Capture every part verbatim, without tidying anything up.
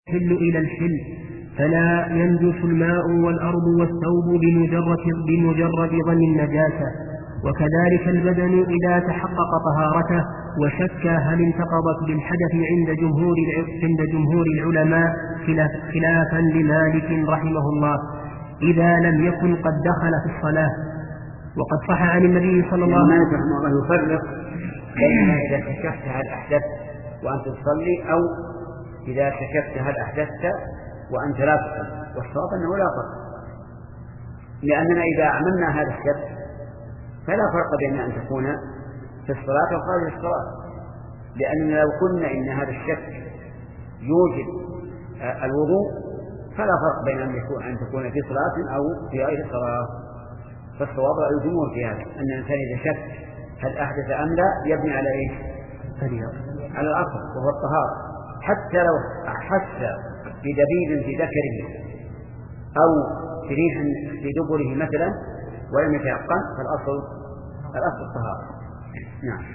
يحل إلى الحل، فلا ينجس الماء والأرض والثوب بمجرد, بمجرد ظن النجاسة. وكذلك البدن إذا تحقق طهارته وشك هل انتقضت بالحدث عند جمهور, عند جمهور العلماء خلافا لمالك رحمه الله إذا لم يكن قد دخل في الصلاة. وقد صح عن النبي صلى الله عليه وسلم رحمه الله يفرق بين إذا شككت هل أحدثت وأنت تصلي أو إذا شككت هل أحدثت وأنت لا تصلي، والصواب أنه لا فرق، لأننا إذا عملنا هذا الشك فلا فرق بين أن تكون في الصلاة أو خارج الصلاة، لأننا لو قلنا إن هذا الشك يوجد الوضوء فلا فرق بين أن يكون أن تكون في صلاة أو في غير صلاة. فالصواب رأي الجمهور في هذا أن الإنسان إذا شك هل أحدث أم لا يبني على إيش؟ على الأصل وهو الطهارة، حتى لو حس بدبيب في ذكره أو في ريح في دبره مثلا ولم يتيقن فالأصل الأصل الطهارة. نعم.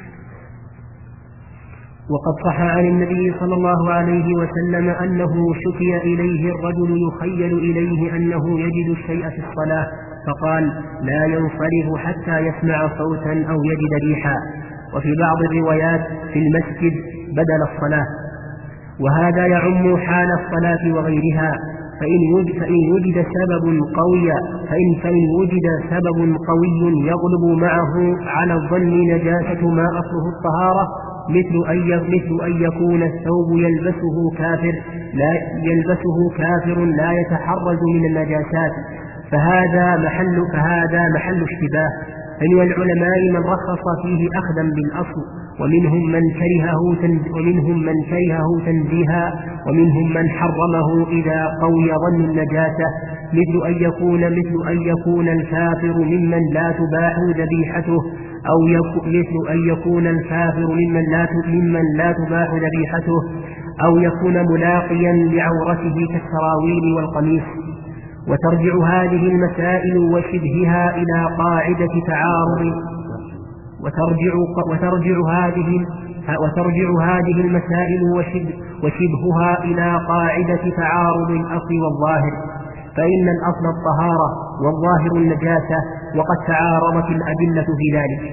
وقد صح عن النبي صلى الله عليه وسلم أنه شكي إليه الرجل يخيل إليه أنه يجد الشيء في الصلاة فقال لا ينصرف حتى يسمع صوتا أو يجد ريحا. وفي بعض الروايات في المسجد بدل الصلاة، وهذا يعم حال الصلاة وغيرها. فإن وجد, فإن وجد سبب قوي فإن, فإن وجد سبب قوي يغلب معه على الظن نجاسة ما أصله الطهارة، مثل أن مثل أن يكون الثوب يلبسه كافر لا يلبسه كافر لا يتحرز من النجاسات، فهذا محل فهذا محل اشتباه. فمن العلماء من رخص فيه أخذا بالأصل، ومنهم من كرهه ومنهم من كرهه تنزيها، ومنهم من حرمه إذا قوي ظن النجاسة، مثل أن يكون مثل أن يكون الكافر ممن لا تباح ذبيحته، أو مثل أن يكون الكافر ممن لا ممن لا تباح ذبيحته، أو يكون ملاقيا لعورته كالسراويل والقميص. وترجع هذه المسائل وشبهها إلى قاعدة تعارض وترجع وترجع هذه وترجع هذه المسائل وشبهها إلى قاعدة تعارض الأصل والظاهر، فإن الأصل الطهارة والظاهر النجاسة، وقد تعارضت الأدلة في ذلك.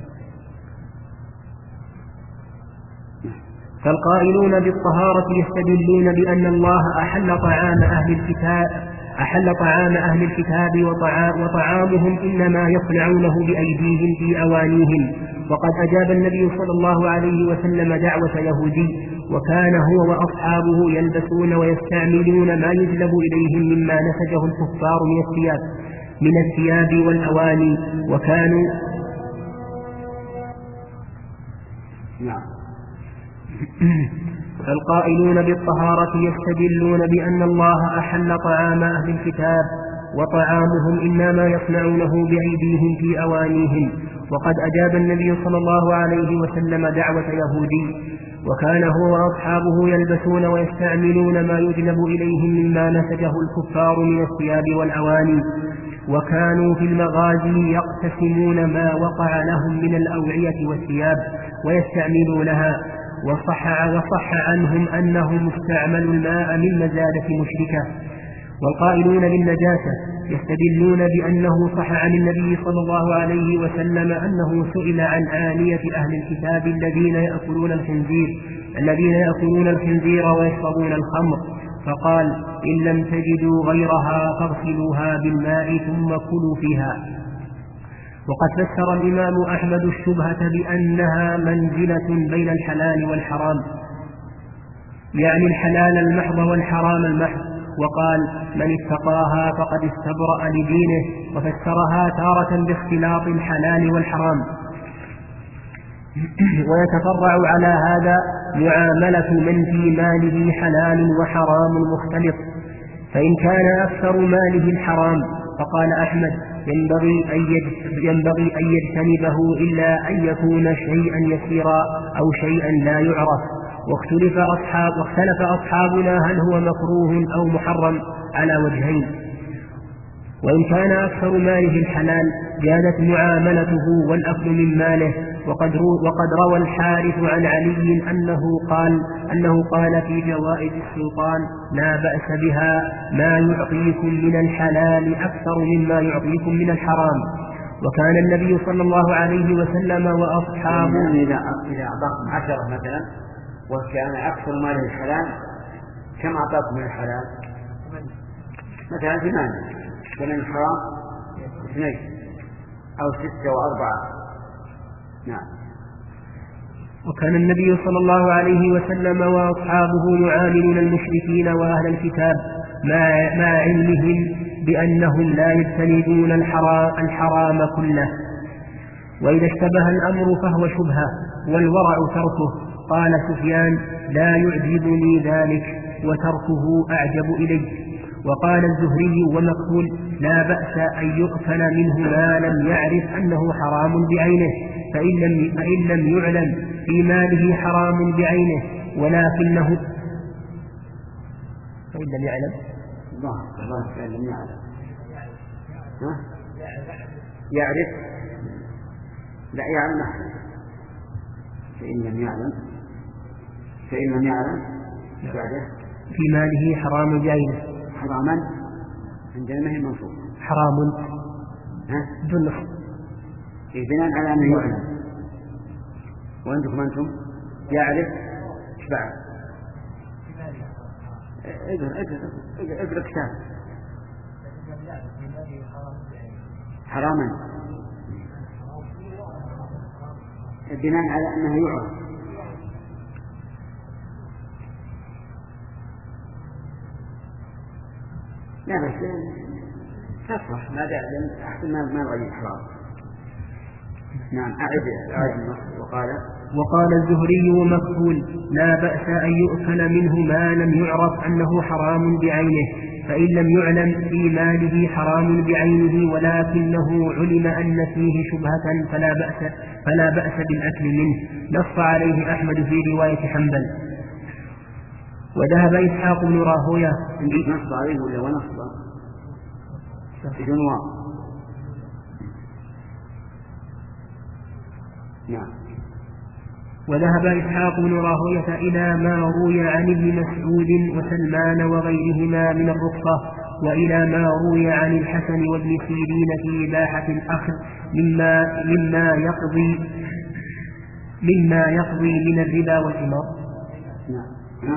فالقائلون بالطهارة يستدلون بأن الله أحل طعام أهل الكتاب أحل طعام أهل الكتاب وطعامهم إنما يصنعونه بأيديهم في أوانيهم. وقد أجاب النبي صلى الله عليه وسلم دعوة يهودي، وكان هو وأصحابه يلبسون ويستعملون ما يجلب إليهم مما نسجه الكفار من الثياب من الثياب والأواني، وكانوا نعم. فالقائلون بالطهارة يستدلون بأن الله أحل طعام أهل الكتاب وطعامهم إنما يصنعونه بأيديهم في أوانيهم. وقد أجاب النبي صلى الله عليه وسلم دعوة يهودي، وكان هو وأصحابه يلبسون ويستعملون ما يجلب إليهم مما نسجه الكفار من الثياب والأواني، وكانوا في المغازي يقتسمون ما وقع لهم من الأوعية والثياب ويستعملونها. وصح, وصح عنهم أنهم استعملوا الماء من مزادة مشركة. والقائلون بالنجاسة يستدلون بأنه صح عن النبي صلى الله عليه وسلم أنه سئل عن آنية أهل الكتاب الذين يأكلون الخنزير الذين يأكلون الخنزير ويشربون الخمر، فقال إن لم تجدوا غيرها فاغسلوها بالماء ثم كلوا فيها. وقد فسر الإمام أحمد الشبهة بأنها منزلة بين الحلال والحرام، يعني الحلال المحض والحرام المحض، وقال من اتقاها فقد استبرأ لدينه، وفسرها تارة باختلاط الحلال والحرام. ويتفرع على هذا معاملة من في ماله حلال وحرام مختلط، فإن كان أكثر ماله الحرام فقال أحمد ينبغي أن ينبغي أن يجتنبه إلا أن يكون شيئا يسيرا أو شيئا لا يعرف. واختلف أصحاب واختلف أصحابنا هل هو مكروه أو محرم على وجهين. وإن كان أكثر ماله الحلال جازت معاملته والأكل من ماله، وقد, وقد روى الحارث عن علي أنه قال, أنه قال في جوائز السلطان: لا بأس بها، ما يعطيكم من الحلال أكثر مما يعطيكم من الحرام. وكان النبي صلى الله عليه وسلم وأصحابه إذا أعطاكم عشرة مثلا وكان أكثر مال الحلال، كم أعطاكم من الحلال؟ مثلا ثمانية، ومن الحرام اثنين أو ستة وأربعة. نعم. وكان النبي صلى الله عليه وسلم وأصحابه يعاملون المشركين وأهل الكتاب مع علمهم بأنهم لا يجتنبون الحرام, الحرام كله، وإذا اشتبه الأمر فهو شبهة والورع تركه. قال سفيان: لا يعجبني ذلك وتركه أعجب إلي. وقال الزهري ومكحول: لا بأس أن يؤكل منه ما لم يعرف أنه حرام بعينه، فإن لم, فإن لم يعلم في ماله حرام بعينه ولكنه فإن لم يعلم الله الله فإن لم يعلم ها؟ يعرف لا يعلم فإن لم يعلم فإن لم يعلم بعده في ماله حرام بعينه. حراما عندنا ما هي منصوب حرام ها جنة بناء على أنه يعلم. وعندكم أنتم يعرف إيش بعد؟ اقرأ اقرأ اقرأ كتاب حراما بناء على أنه يعرف. لا بس تصلح ما دام أحسن ما ما غير حرام. نعم. أعد أعد النص. وقال وقال الزهري ومكحول: لا بأس أن يؤكل منه ما لم يعرف أنه حرام بعينه، فإن لم يعلم في ماله حرام بعينه ولكنه علم أن فيه شبهة فلا بأس, فلا بأس بالأكل منه. نص عليه أحمد في رواية حنبل. وذهب إسحاق بن راهويه نصب عليه ولا ونصب بدون واو. نعم. وذهب إسحاق بن راهويه إلى ما روي عن ابن مسعود وسلمان وغيرهما من الرخصة، وإلى ما روي عن الحسن وابن سيرين في إباحة الأخذ مما, مما يقضي مما يقضي من الربا والقمار. نعم.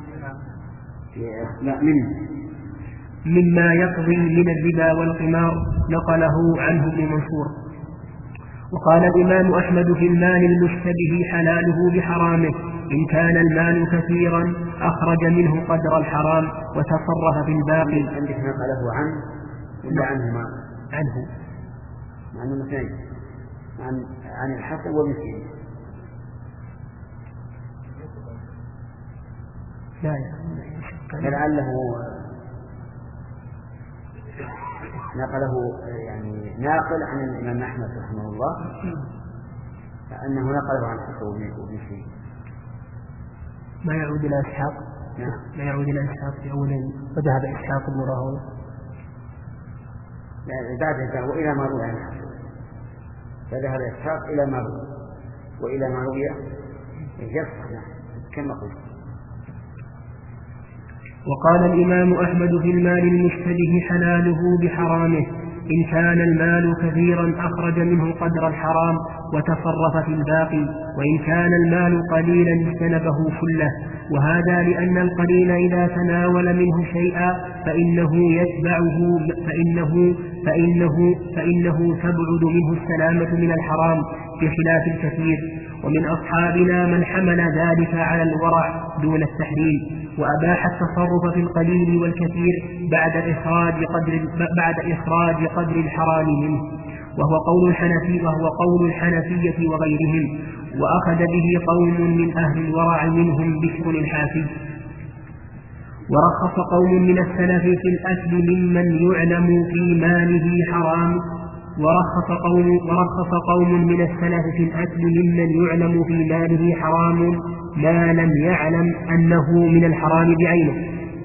لا منه مما يقضي من الربا والقمار، نقله عنه ابن منصور. وقال الإمام أحمد في المال المشتبه حلاله بحرامه: إن كان المال كثيرا أخرج منه قدر الحرام وتصرف في الباقي. عندك نقله عنه ولا عنهما؟ عنه عن الاثنين، عن عن الحسن وابن سيرين. لا فلعله نقله يعني ناقل عن الإمام أحمد رحمه الله، فأنه نقله عن حسن وابن سيرين. ما يعود إلى إسحاق. نعم. ما يعود إلى إسحاق في أول وذهب إسحاق بن راهويه. لا بعد ذلك وإلى ما روي عن حسن، فذهب إسحاق إلى ما روي وإلى ما روي يصح كما قلت. وقال الإمام أحمد في المال المشتبه حلاله بحرامه: إن كان المال كثيرا أخرج منه قدر الحرام وتصرف في الباقي، وإن كان المال قليلا اجتنبه كله. وهذا لأن القليل إذا تناول منه شيئا فإنه يتبعه فإنه, فإنه, فإنه تبعد منه السلامة من الحرام بخلاف الكثير. ومن أصحابنا من حمل ذلك على الورع دون التحريم، وأباح التصرف في القليل والكثير بعد إخراج قدر, بعد إخراج قدر الحرام منه، وهو قول الحنفي وهو قول الحنفية وغيرهم. وأخذ به قوم من أهل الورع منهم بشر الحافي. ورخص قوم من السلف في الأكل ممن يعلم في ماله حرام ورخص قوم, ورخص قوم من السلف في الأكل ممن يعلم في ماله حرام ما لم يعلم أنه من الحرام بعينه،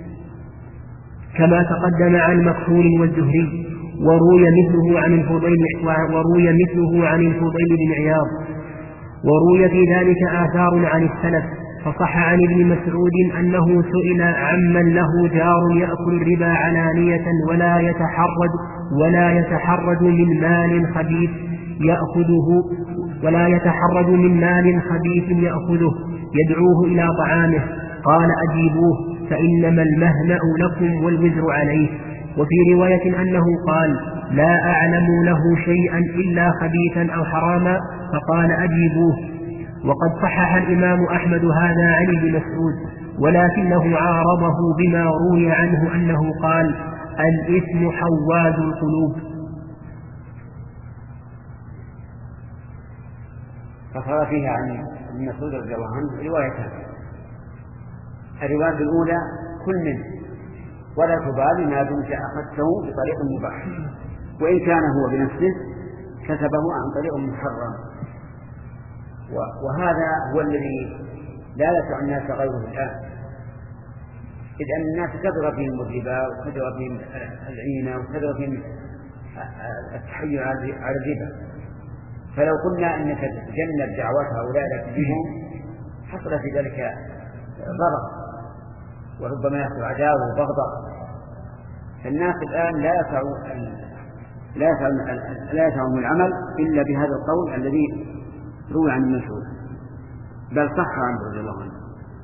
كما تقدم عن مكحول والزهري. وروي مثله عن الفضيل وروي مثله عن الفضيل بن عياض. وروي في ذلك آثار عن السلف، فصح عن ابن مسعود أنه سئل عمن له جار يأكل الربا علانية ولا يتحرج ولا يتحرج من مال خبيث يأخذه ولا يتحرج من مال خبيث يأخذه يدعوه إلى طعامه، قال أجيبوه فإنما المهنأ لكم والوزر عليه. وفي رواية أنه قال لا أعلم له شيئا إلا خبيثا أو حراما، فقال أجيبوه. وقد صحح الإمام أحمد هذا عن ابن مسعود، ولكنه عارضه بما روي عنه أنه قال الإثم حواز القلوب. فصار فيها عن ابن مسعود رضي الله عنه روايتان. الرواية الأولى كل منه ولا تبالي ما دمت أخذته بطريق مباح، وإن كان هو بنفسه كسبه عن طريق محرم. وهذا هو الذي لا يسع الناس غيره الآن، إذ أن الناس كثر فيهم الربا وكثر فيهم العينة وكثر فيهم التحيل على الربا. فلو قلنا أنك تتجنب دعوات هؤلاء لا تجيبهم حصل في ذلك ضرر وربما يحصل عداوة وبغضاء. فالناس الآن لا يسعوا لا يسعوا لا يسعهم العمل إلا بهذا القول الذي روي عن المسعود، بل صح عنه رضي الله عنه.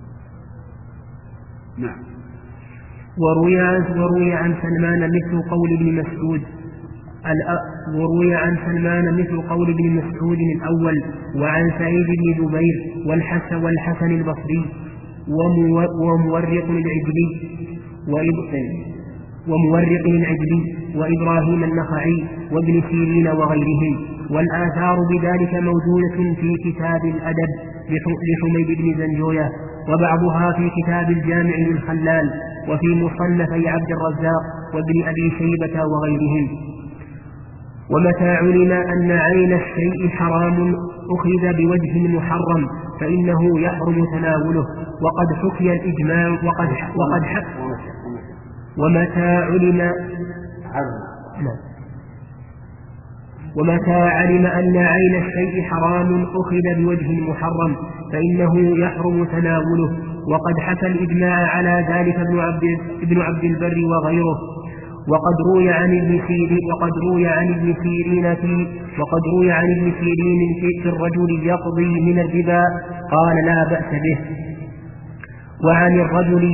نعم. وروي عن وروي عن سلمان مثل قول ابن مسعود وروي عن سلمان مثل قول ابن مسعود الأول، وعن سعيد بن جبير والحسن والحسن البصري ومورق العجلي ومورق العجلي وإبراهيم النخعي وابن سيرين وغيرهم. والآثار بذلك موجودة في كتاب الأدب لحميد بن زنجوية، وبعضها في كتاب الجامع للخلال، وفي مصنفي عبد الرزاق وابن أبي شيبة وغيرهم. ومتى علم أن عين الشيء حرام أخذ بوجه محرم فإنه يحرم تناوله، وقد حكي الإجماع وقد وقد حك ومتى علم ومتى علم أن عين الشيء حرام أخذ بوجه محرم فإنه يحرم تناوله، وقد حكى الإجماع على ذلك ابن عبد, ابن عبد البر وغيره. وقد روي عن ابن سيرين وقد روي عن ابن سيرين في وقد روي عن ابن سيرين في الرجل يقضي من الربا قال لا بأس به. وعن الرجل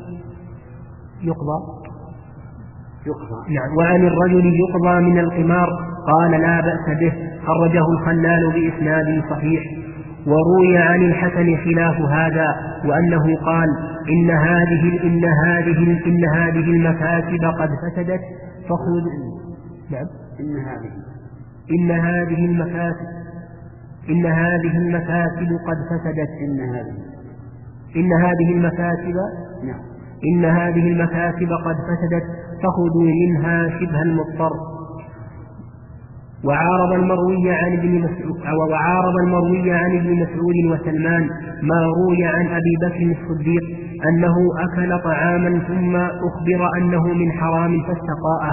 يقضى يقضى يعني وعن الرجل يقضى من القمار قال لا بأس به، خرجه الخلال بإسناد صحيح. وروي عن الحسن خلاف هذا، وأنه قال إن هذه إن هذه إن هذه المكاسب قد فسدت فخذ نعم إن هذه إن هذه المكاسب إن هذه المكاسب قد فسدت إن هذه إن هذه المكاسب نعم إن هذه المكاسب قد فسدت فخذوا منها شبه المضطر. وعارض المروي عن ابن مسعود أو وعارض المروي عن ابن مسعود وسلمان ما روي عن أبي بكر الصديق أنه أكل طعاما ثم أخبر أنه من حرام فاستقاءه.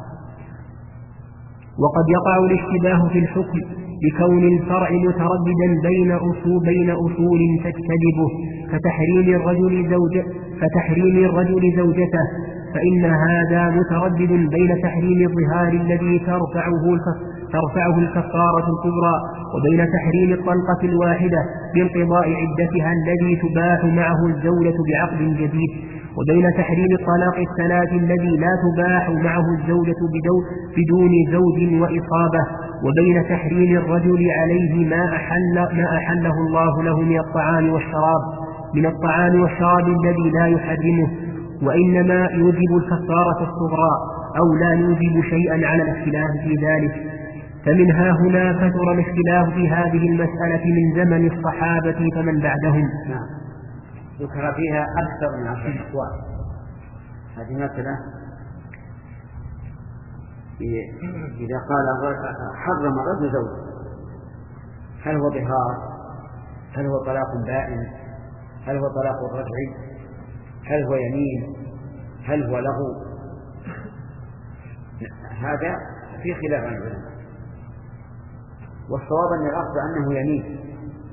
وقد يقع الاشتباه في الحكم بكون الفرع مترددا بين أصول بين أصول تجتذبه كتحريم الرجل زوجة فتحريم الرجل زوجته، فإن هذا متردد بين تحريم الظهار الذي ترفعه ترفعه الكفارة الكبرى وبين تحريم الطلقة الواحدة بانقضاء عدتها الذي تباح معه الزوجة بعقد جديد، وبين تحريم الطلاق الثلاث الذي لا تباح معه الزوجة بدون زوج وإصابة، وبين تحريم الرجل عليه ما أحل ما أحله الله له من الطعام والشراب من الطعام والشراب الذي لا يحرمه، وإنما يوجب الكفارة الصغرى أو لا يوجب شيئا على الاختلاف في ذلك. فمن ها هنا كثر الاختلاف في هذه المسألة من زمن الصحابة فمن بعدهم. نعم. ذكر فيها أكثر من عشر أقوال. هذه مسألة إذا قال حرم الرجل زوجه هل هو ظهار؟ هل هو طلاق بائن؟ هل هو طلاق رجعي؟ هل هو يمين؟ هل هو لغو؟ هذا في خلاف عن العلماء، والصواب أن الأصل أنه يمين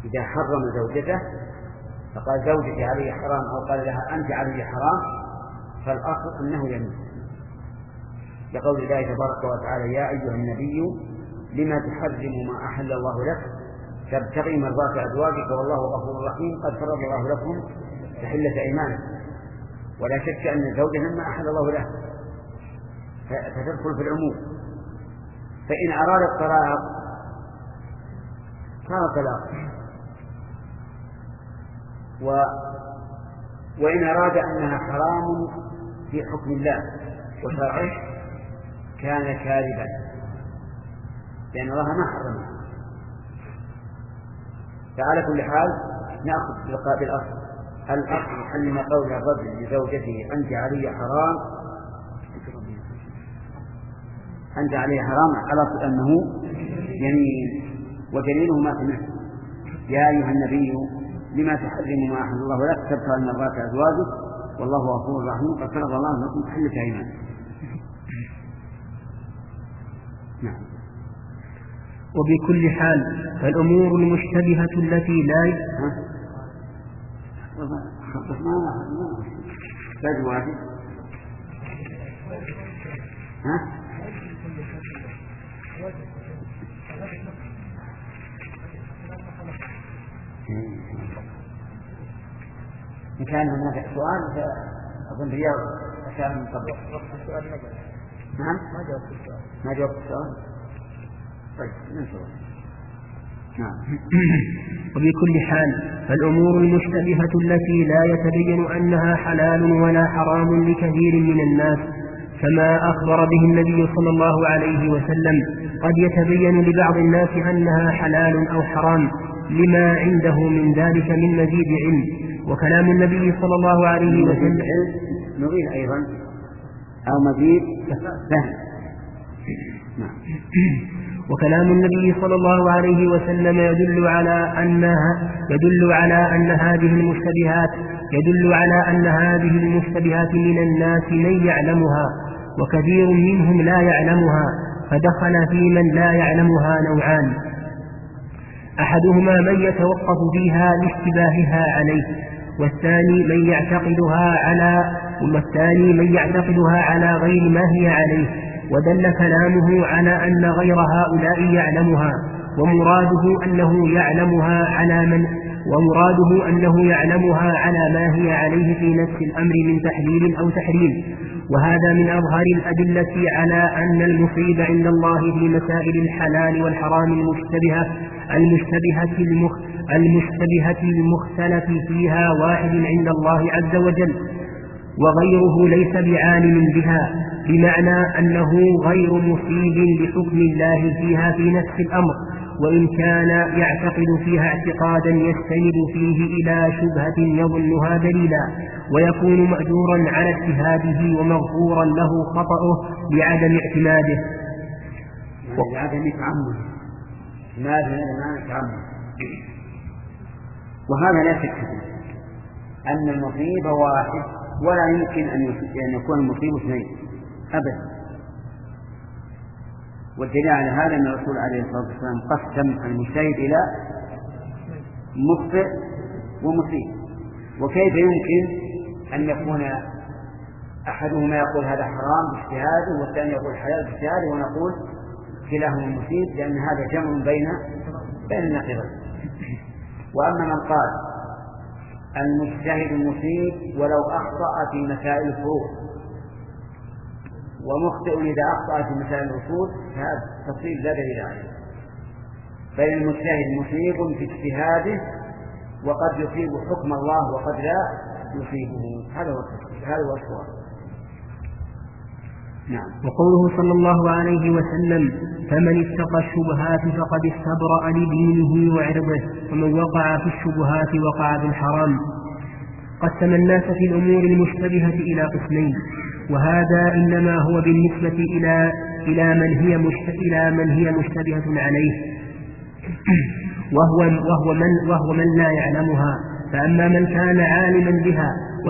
إذا حرم زوجته فقال زوجك علي حرام أو قال لها أنت علي حرام فالأصل أنه يمين، لقول الله تبارك وتعالى يا أيها النبي لما تحرم ما أحل الله لك تبتغي مرضات أزواجك والله غفور رحيم قد فرض الله لكم تحلة أيمانكم. ولا شك أن الزوجة مما أحل الله له فتدخل في العموم. فإن أراد الطلاق صار طلاق، و... وإن أراد أنها حرام في حكم الله وشرعه كان كاذبا لأن الله ما حرمها. فعلى كل حال نأخذ بالأصل. الأصل أن قول الرجل لزوجته أنت علي حرام أنت علي حرام على أصل أنه يمين، ودليله ما سمعت يا أيها النبي لما تحرم ما أحل الله لك تبتغي مرضات أزواجك والله غفور رحيم قد فرض الله لكم تحلة أيمانكم. نعم. وبكل حال فالأمور المشتبهة التي لا ي... ها؟ واحد ها؟ إن كان هناك سؤال أظن رياض أشار من قبل. نعم ما جاوبت السؤال. ما جاوبت السؤال. طيب ننشر. نعم. وبكل حال فالأمور المشتبهة التي لا يتبين أنها حلال ولا حرام لكثير من الناس كما أخبر به النبي صلى الله عليه وسلم قد يتبين لبعض الناس أنها حلال أو حرام لما عنده من ذلك من مزيد علم. وكلام النبي صلى الله عليه وسلم نريد أيضا أو مزيد فهم. نعم. وكلام النبي صلى الله عليه وسلم يدل على أنها يدل على أن هذه المشتبهات يدل على أن هذه المشتبهات من الناس من يعلمها وكثير منهم لا يعلمها، فدخل في من لا يعلمها نوعان: أحدهما من يتوقف فيها لاشتباهها عليه، والثاني من يعتقدها على والثاني من يعتقدها على غير ما هي عليه. ودل كلامه على أن غير هؤلاء يعلمها، ومراده أنه يعلمها على من ومراده أنه يعلمها على ما هي عليه في نفس الأمر من تحليل أو تحريم. وهذا من أظهر الأدلة على أن المصيب عند الله في مسائل الحلال والحرام المشتبهة المشتبهة المخ المشتبهة المختلف فيها واحد عند الله عز وجل، وغيره ليس بعالم بها، بمعنى أنه غير مصيب لحكم الله فيها في نفس الأمر، وإن كان يعتقد فيها اعتقادا يستند فيه إلى شبهة يظنها دليلا، ويكون مأجورا على اجتهاده ومغفورا له خطأه لعدم اعتماده. لعدم تعمده ماذا ما تعمد. وهذا لا شك أن المصيب واحد ولا يمكن أن يكون المصيب اثنين أبدا. والدليل على هذا أن الرسول عليه الصلاة والسلام قسم المجتهد إلى مخطئ ومصيب. وكيف يمكن أن يكون أحدهما يقول هذا حرام باجتهاده والثاني يقول حلال باجتهاده ونقول كلاهما مصيب، لأن هذا جمع بين بين النقيضين. وأما من قال المجتهد مصيب ولو أخطأ في مسائل الفروع ومخطئ إذا أخطأ في مسائل الأصول فهذا تصيب لا دليل عليه، بل المجتهد مصيب في اجتهاده وقد يصيب حكم الله وقد لا يصيبه. هذا هو هذا هو الصواب. نعم. وقوله صلى الله عليه وسلم فمن اتقى الشبهات فقد استبرأ لدينه وعرضه، ومن وقع في الشبهات وقع في الحرام. قسم الناس في الأمور المشتبهة إلى قسمين، وهذا إنما هو بالنسبة إلى إلى من هي إلى من هي مشتبهة عليه، وهو وهو من وهو من لا يعلمها. فأما من كان عالما بها و...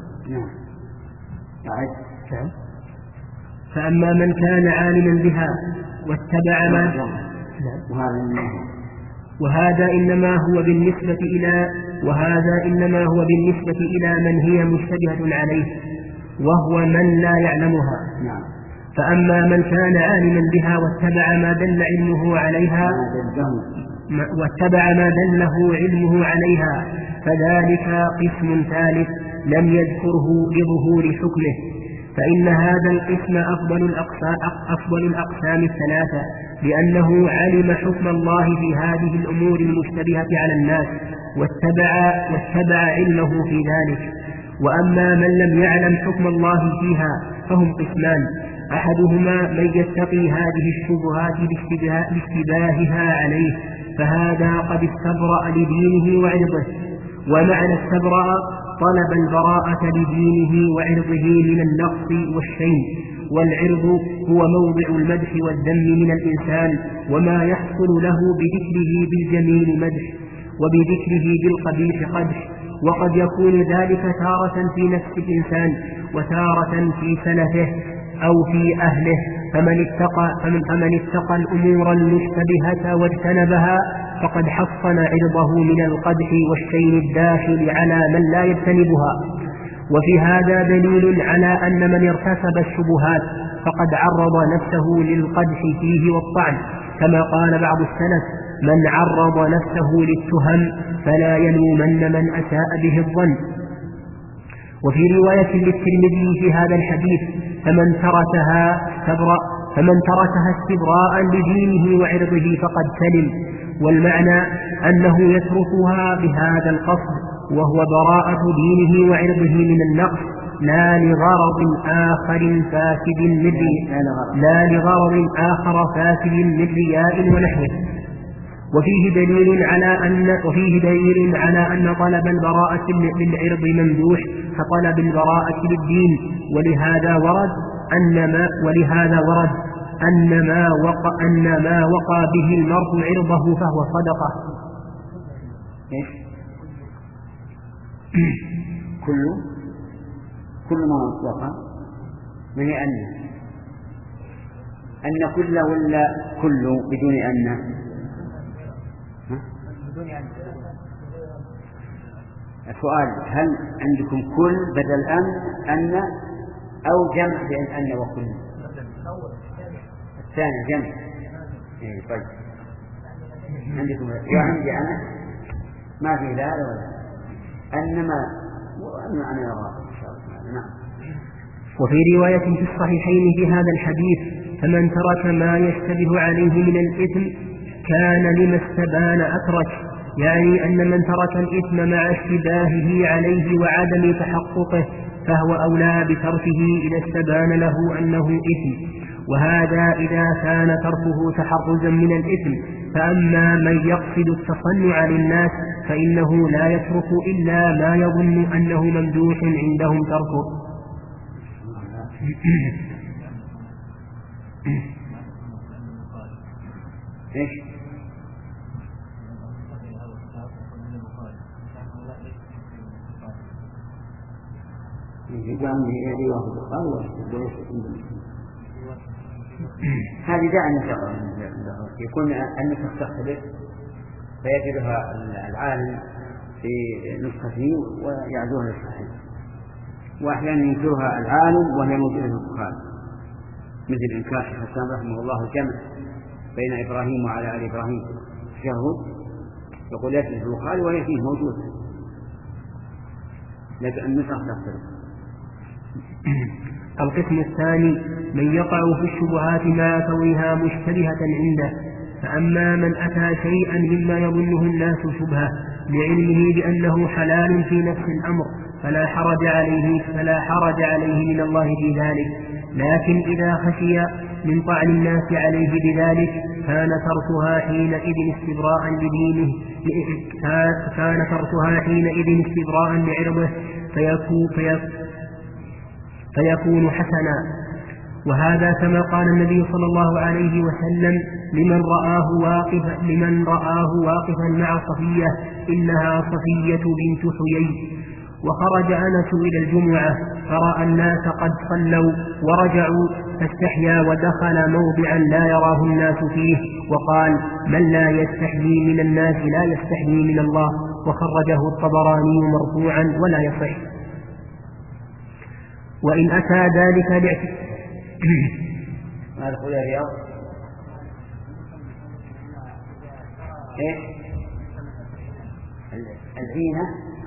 فأما من كان عالما بها واتبع ما وهذا إنما هو بالنسبة إلى وهذا إنما هو بالنسبة إلى من هي مشتبهة عليه وهو من لا يعلمها. فأما من كان عالما بها واتبع ما دل علمه عليها واتبع ما دله علمه عليها فذلك قسم ثالث لم يذكره لظهور حكمه، فإن هذا القسم أفضل الأقسام, أفضل الأقسام الثلاثة، لأنه علم حكم الله في هذه الأمور المشتبهة على الناس واتبع, واتبع علمه في ذلك. وأما من لم يعلم حكم الله فيها فهم قسمان، أحدهما من يتقي هذه الشبهات لاشتباهها عليه فهذا قد استبرأ لدينه وعرضه. ومعنى استبرأ طلب البراءة لدينه وعرضه من النقص والشين، والعرض هو موضع المدح والذم من الإنسان وما يحصل له بذكره بالجميل مدح وبذكره بالقبيح قدح، وقد يكون ذلك تارة في نفس الإنسان وتارة في سلفه أو في أهله. فمن اتقى, فمن فمن اتقى الأمور المشتبهة واجتنبها فقد حصن عرضه من القدح والشين الداخل على من لا يجتنبها. وفي هذا دليل على أن من ارتكب الشبهات فقد عرض نفسه للقدح فيه والطعن، كما قال بعض السلف: من عرض نفسه للتهم فلا يلومن من أساء به الظن. وفي رواية للترمذي في هذا الحديث: فمن تركها استبرأ فمن تركها استبراء لدينه وعرضه فقد سلم. والمعنى أنه يتركها بهذا القصد وهو براءة دينه وعرضه من النقص، لا لغرض آخر فاسد من لا لغرض آخر فاسد من رياء ونحوه. وفيه دليل على أن وفيه دليل على أن طلب البراءة للعرض ممدوح كطلب البراءة للدين، ولهذا ورد أن ما ولهذا ورد أن ما وقع أن ما وقع به المرء عرضه فهو صدقة. كل كل ما وقع ما هي أن أن كل ولا كل بدون أن؟ السؤال: هل عندكم كل بدل أن أن أو جمع بين أن وكل؟ الثاني جمع. إيه طيب، عندكم وعندي أنا ما في لا ولا أنما وأن أنا يرى إن شاء الله. نعم. وفي رواية في الصحيحين في هذا الحديث: فمن ترك ما يشتبه عليه من الإثم كان لما استبان أترك، يعني أن من ترك الإثم مع اشتباهه عليه وعدم تحققه فهو أولى بتركه إذا استبان له أنه إثم، وهذا إذا كان تركه تحرزا من الإثم. فأما من يقصد التصنع للناس فإنه لا يترك إلا ما يظن أنه ممدوح عندهم تركه. إيش؟ هذه داعي يكون النسخ تختلف فيجدها العالم في نسخته ويعزوها للصحيح، وأحيانا ينكرها العالم وهي موجودة في البخاري، مثل إنكار شيخ حسان رحمه الله الجمع بين إبراهيم وعلى آل إبراهيم تشهد، يقول يأتي في البخاري وهي فيه موجودة، لكن النسخ تختلف. القسم الثاني: من يقع في الشبهات مع كونها مشتبهة عنده. فأما من أتى شيئا مما يظنه الناس شبهة لعلمه بأنه حلال في نفس الأمر فلا حرج عليه فلا حرج عليه من الله في ذلك، لكن إذا خشي من طعن الناس عليه بذلك كان تركها حينئذ استبراء لدينه كان تركها حينئذ استبراء لعرضه فيكون, فيكون, فيكون حسنا. وهذا كما قال النبي صلى الله عليه وسلم لمن رآه واقفا لمن رآه واقفا مع صفية: إنها صفية بنت حيي. وخرج أنس إلى الجمعة فرأى الناس قد صلوا ورجعوا فاستحيا ودخل موضعا لا يراه الناس فيه وقال: من لا يستحيي من الناس لا يستحيي من الله. وخرجه الطبراني مرفوعا ولا يصح. وإن أتى ذلك لاعتقاد ما تقول يا رياض؟ ايش؟ العينة.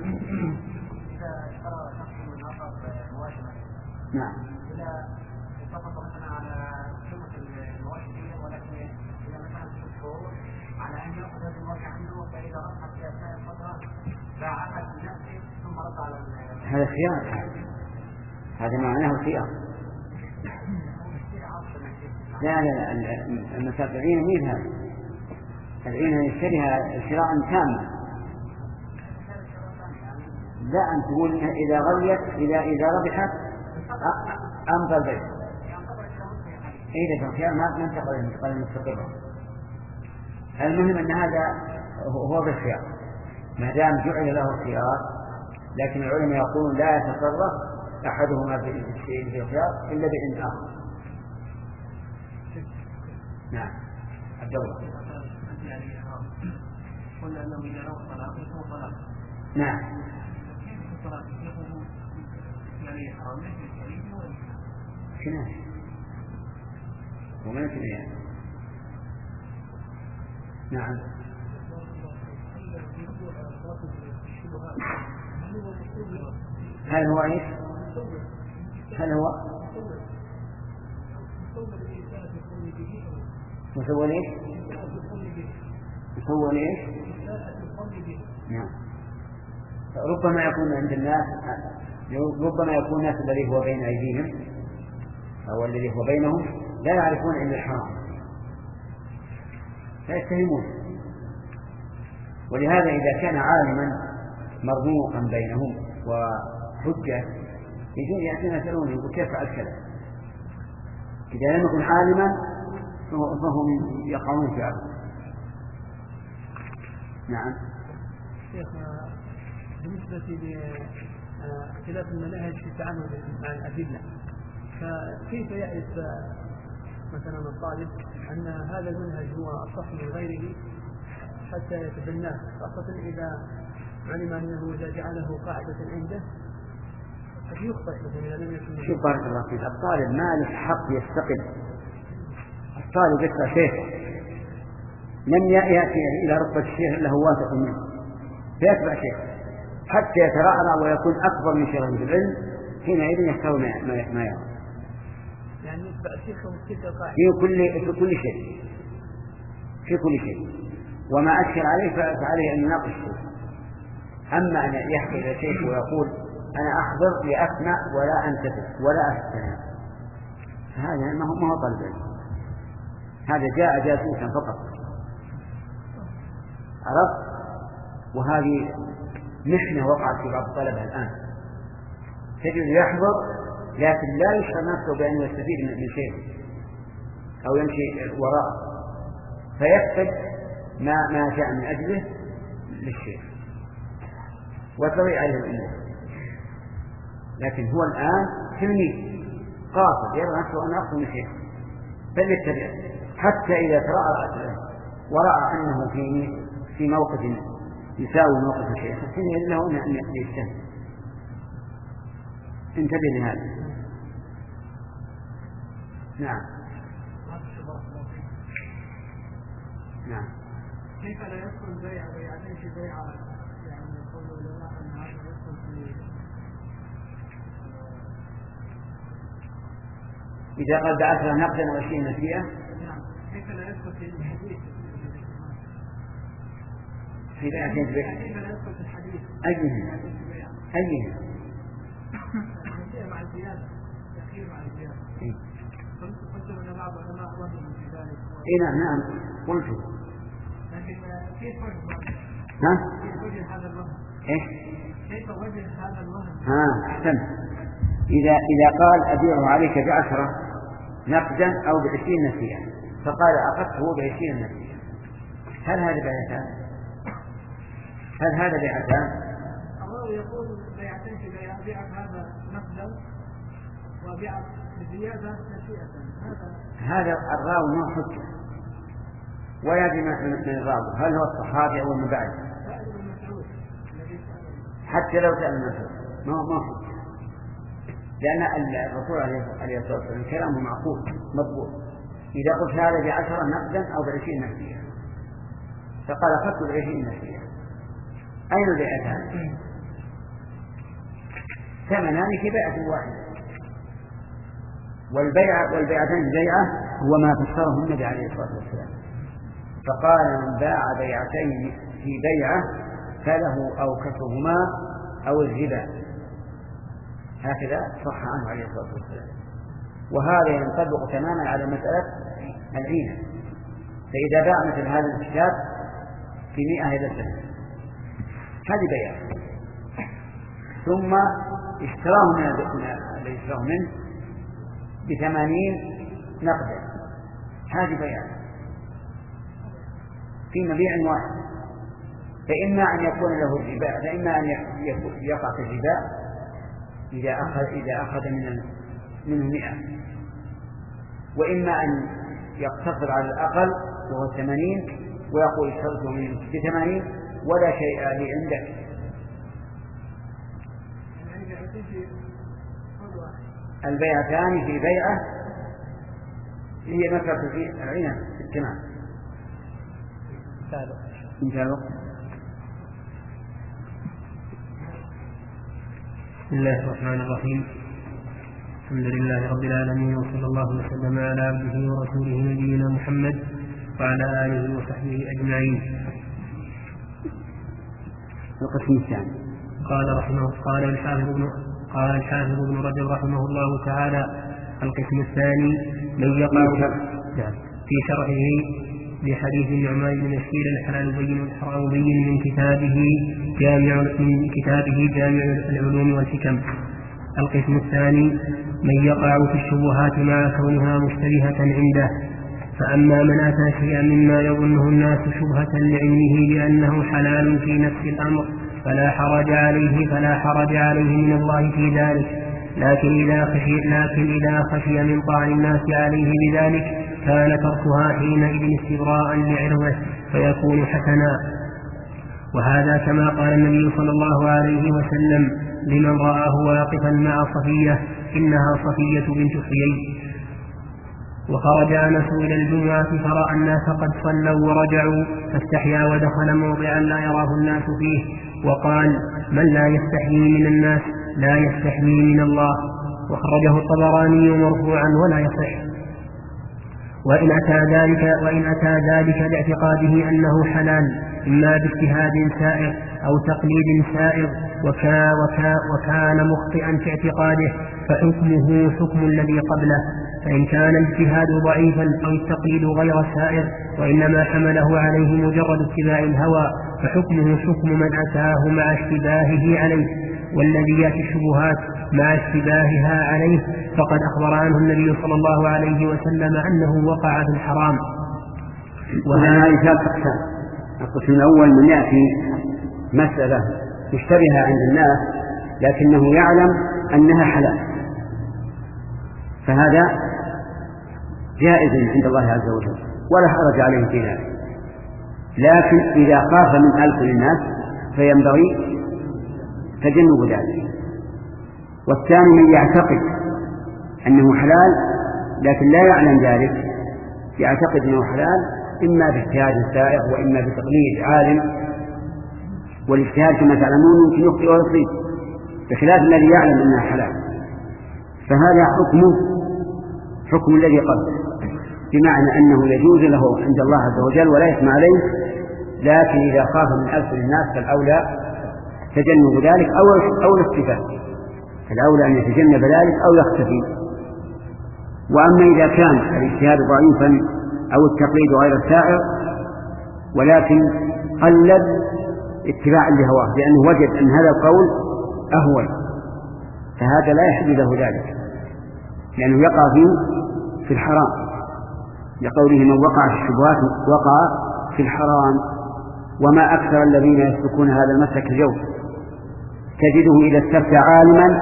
نعم. إذا اتفق مثلا على سمة المواشية ولكن إذا مثلا شهور على أن يأخذ هذه المواشية عنده فإذا رفع في أثناء الفترة باعها بنفسه ثم رد على هذا خيار. هذا معناه خيار. لا لا لا المسافة العينة مين هذا؟ العينة يشتريها شراء تاما. لا أن تقول إذا غليت إذا إذا ربحت أمضى البيع. إذا كان خيار ما ننتقل الانتقال المستقر. المهم أن هذا هو بالخيار ما دام جعل له الخيار. لكن العلماء يقولون لا يتصرف أحدهما بالشيء في الخيار إلا بإذن آخر. نعم. عبد الله. قلنا أنه إذا نوى الصلاة فهو صلاة. نعم. كناش وما كناش. نعم. هل هو ايش؟ هل هو مسوى ايش؟ مسوى ايش؟ نعم. ربما يكون عند الناس ربما يكون الناس الذي هو بين أيديهم أو الذي هو بينهم لا يعرفون إلا الحرام فيتهمون. ولهذا إذا كان عالما مرموقا بينهم وحجة يجون يأتون يسألون يقول كيف فعل كذا. إذا لم يكن عالما فهم يقعون في عبد. نعم. بالنسبة لاختلاف المناهج في التعامل مع الأدلة فكيف يعرف مثلا الطالب أن هذا المنهج هو أصح من غيره حتى يتبناه خاصة إذا علم أنه إذا جعله قاعدة عنده قد يخطئ مثلا إذا لم يكن. شوف بارك الله فيك الطالب ما له حق يستقل. الطالب يقرأ شيخ لم يأتي إلى رتبة الشيخ إلا هو واثق منه فيتبع شيخ حتى يترعرع ويكون أكبر من شيخه في العلم حينئذ يختار ما يرى. يعني يتبع شيخه في كل في كل شيء في كل شيء وما أشكل عليه فعليه أن يناقش الشيخ. أما أن يحكي إلى شيخ ويقول أنا أحضر لأسمع ولا أنتبه ولا أستمع هذا ما هو ما هو طالب علم. هذا جاء جاسوسا فقط. عرفت؟ وهذه محنة وقعت في بعض الطلبة الآن تجد يحضر لكن لا يشعر نفسه بأنه يستفيد من شيء أو يمشي وراءه فيفقد ما ما جاء من أجله للشيخ وتضيع عليه الأمور. لكن هو الآن تلميذ قاصد يرى نفسه أن أفضل من شيء فليتبع حتى إذا ترأى ورأى أنه في في موقف يساوي موقف الشيخ حين له أن يجتهد. انتبه لهذا. نعم. نعم. كيف لا يدخل بيع بيعتين في بيعة يعني يقول العلماء أن هذا يدخل في إذا قد بعثها نقدا وشيء فيها. نعم. كيف لا يدخل في الحديث في بيعتين في بيعة كيف لا يدخل في الحديث أيهما أيهما مع الزيادة تأخير مع الزيادة. قلت أن بعض العلماء وهم في ذلك. إيه نعم نعم قلت. لكن كيف وجه ها؟ كيف وجه هذا الوهم؟ إيش؟ كيف وجه هذا الوهم؟ ها أحسنت. إذا إذا قال أبيعه عليك بعشرة نقدا أو بعشرين نسيئة فقال أخذته بعشرين نسيئة هل هذا بيعتان؟ هل هذا بيعتان؟ الله يقول بيعتين في بيع بيع هذا نقدا الرابعة بزيادة مشيئة. هذا الراوي ما حجة ولا يدري من الراوي هل هو الصحابي أو من بعد، حتى لو سأل المسعود ما ما حجة، لأن الرسول عليه الصلاة والسلام كلامه معقول مضبوط. إذا قلت هذا بعشرة نقدا أو بعشرين نقدية، فقال أخذت بعشرين نقدية، أين البيعتان؟ ثمنان في بيعة واحدة. والبيع والبيعتان بيعة هو ما فسره النبي عليه الصلاة والسلام، فقال من باع بيعتين في بيعة فله أو كسرهما أو الربا، هكذا صح عنه عليه الصلاة والسلام. وهذا ينطبق تماما على مسألة العينة، فإذا باع مثل هذا الكتاب في مئة إلى سنة هذه بيع، ثم اشتراه من الذي اشتراه منه بثمانين نقدا، هذه بيع في مبيع واحد، فإما أن يكون له الربا، فإما أن يقع في الربا إذا أخذ إذا أخذ من منه مئة، وإما أن يقتصر على الأقل وهو ثمانين ويقول اشتريته منه بثمانين ولا شيء لي عندك. البيعتان في بيعة هي مثل في العينة التمام. انتهى الوقت. بسم الله الرحمن الرحيم. الحمد لله رب العالمين، وصلى الله وسلم على عبده ورسوله نبينا محمد وعلى آله وصحبه أجمعين. القسم الثاني قال رحمه قال الحافظ ابن قال الحافظ ابن رجب رحمه الله تعالى: القسم الثاني من يقع في شرحه لحديث النعمان بن بشير الحلال بين والحرام بين من كتابه جامع من كتابه جامع العلوم والحكم. القسم الثاني من يقع في الشبهات مع كونها مشتبهة عنده. فأما من أتى شيئا مما يظنه الناس شبهة لعلمه بأنه حلال في نفس الأمر فلا حرج عليه فلا حرج عليه من الله في ذلك، لكن إذا خشي لكن إذا خشي من طعن الناس عليه بذلك كان تركها حينئذ استبراء لعرضه فيكون حسنا. وهذا كما قال النبي صلى الله عليه وسلم لمن رآه واقفا مع صفية: إنها صفية بنت حيي. وخرج أنس إلى الجمعة فرأى الناس قد صلوا ورجعوا فاستحيا ودخل موضعا لا يراه الناس فيه وقال: من لا يستحيي من الناس لا يستحيي من الله. وخرجه الطبراني مرفوعا ولا يصح. وإن أتى ذلك وإن أتى ذلك باعتقاده أنه حلال إما باجتهاد سائغ أو تقليد سائغ وكا وكا وكان مخطئا في اعتقاده فحكمه حكم الذي قبله. فإن كان الاجتهاد ضعيفا أو التقليد غير سائغ وإنما حمله عليه مجرد اتباع الهوى فحكمه حكم من أتاه مع اشتباهه عليه. والذي يأتي الشبهات مع اشتباهها عليه فقد أخبر عنه النبي صلى الله عليه وسلم أنه وقع في الحرام. وهذا ثلاث أقسام. القسم الأول من يأتي مسألة مشتبهة عند الناس لكنه يعلم أنها حلال، فهذا جائز عند الله عز وجل ولا حرج عليه في ذلك، لكن إذا خاف من ألسن الناس فينبغي تجنب ذلك. والثاني من يعتقد أنه حلال لكن لا يعلم ذلك، يعتقد أنه حلال إما باجتهاد سائغ وإما بتقليد عالم، والاجتهاد كما تعلمون ممكن يخطئ ويصيب بخلاف الذي يعلم أنها حلال، فهذا حكمه حكم الذي قبله، بمعنى أنه يجوز له عند الله عز وجل ولا يسمع عليه، لكن إذا خاف من ألسن الناس فالأولى تجنب ذلك أو أو الاختفاء، الأولى أن يتجنب ذلك أو يختفي. وأما إذا كان الاجتهاد ضعيفا أو التقليد غير سائغ ولكن قلد اتباعا لهواه لأنه وجد أن هذا القول أهون، فهذا لا يحل له ذلك لأنه يقع فيه في الحرام، لقوله من وقع في الشبهات وقع في الحرام. وما أكثر الذين يسلكون هذا المسلك اليوم، تجده إذا استفتى عالما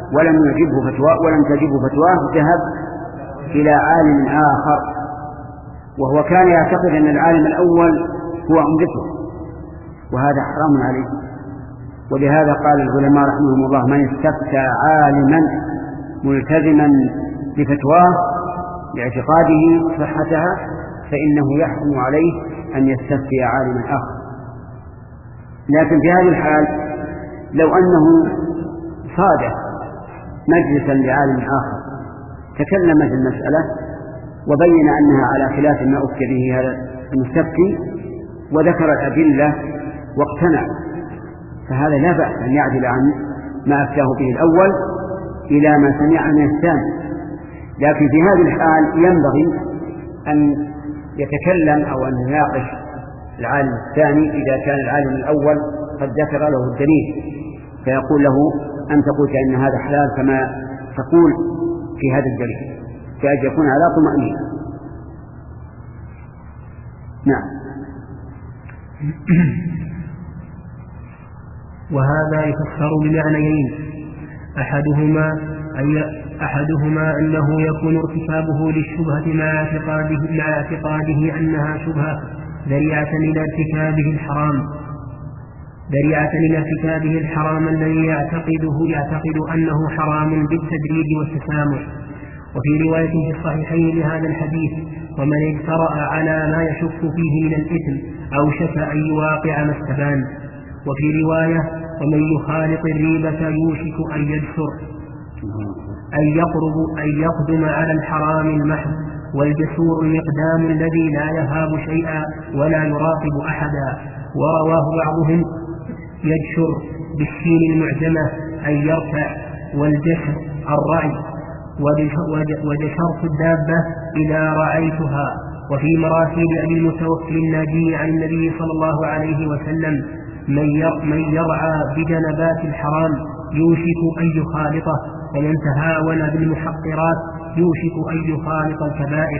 ولم يعجبه فتواه ولم تعجبه فتواه ذهب إلى عالم آخر، وهو كان يعتقد أن العالم الأول هو عمدته، وهذا حرام عليه. ولهذا قال العلماء رحمهم الله: من استفتى عالما ملتزما بفتواه باعتقاده صحتها فإنه يحكم عليه أن يستفتي عالما آخر. لكن في هذه الحال لو أنه صادف مجلسا لعالم آخر تكلم في المسألة وبين أنها على خلاف ما أفتى به هذا المستفتي وذكر الأدلة واقتنع، فهذا لا بأس أن يعدل عن ما أفتاه به الأول إلى ما سمع من الثاني. لكن في هذه الحال ينبغي أن يتكلم أو أن يناقش العالم الثاني إذا كان العالم الأول قد ذكر له الدليل، فيقول له: أنت قلت إن هذا حلال كما تقول في هذا الدليل، فأجل يكون على طمأنينة. نعم. وهذا يفسر بمعنيين: أحدهما أي أحدهما أنه يكون ارتكابه للشبهة مع اعتقاده, مع اعتقاده أنها شبهة ذريعة إلى ارتكابه الحرام ذريعة إلى ارتكابه الحرام الذي يعتقده يعتقد أنه حرام بالتدريج والتسامح. وفي رواية في الصحيحين لهذا الحديث: ومن اجترأ على ما يشك فيه من الإثم أو شك أن يواقع ما استبان. وفي رواية: ومن يخالط الريبة يوشك أن يجسر أن يقرب أن يقدم على الحرام المحض. والجسور المقدام الذي لا يهاب شيئا ولا يراقب أحدا. ورواه بعضهم: يجشر بالشين المعجمة أن يرفع، والجشر الرعي، وجشرت الدابة إذا رعيتها. وفي مراسيل أبي المتوكل الناجي عن النبي صلى الله عليه وسلم: من يرعى بجنبات الحرام يوشك أن يخالطه، ومن تهاون بالمحقرات يوشك أن يخالط الكبائر.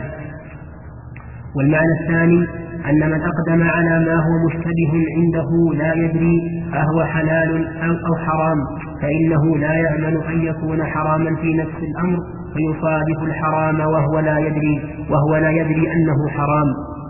والمعنى الثاني أن من أقدم على ما هو مشتبه عنده لا يدري أهو حلال أو حرام فإنه لا يأمن أن يكون حراما في نفس الأمر فيصادف الحرام وهو لا يدري وهو لا يدري أنه حرام.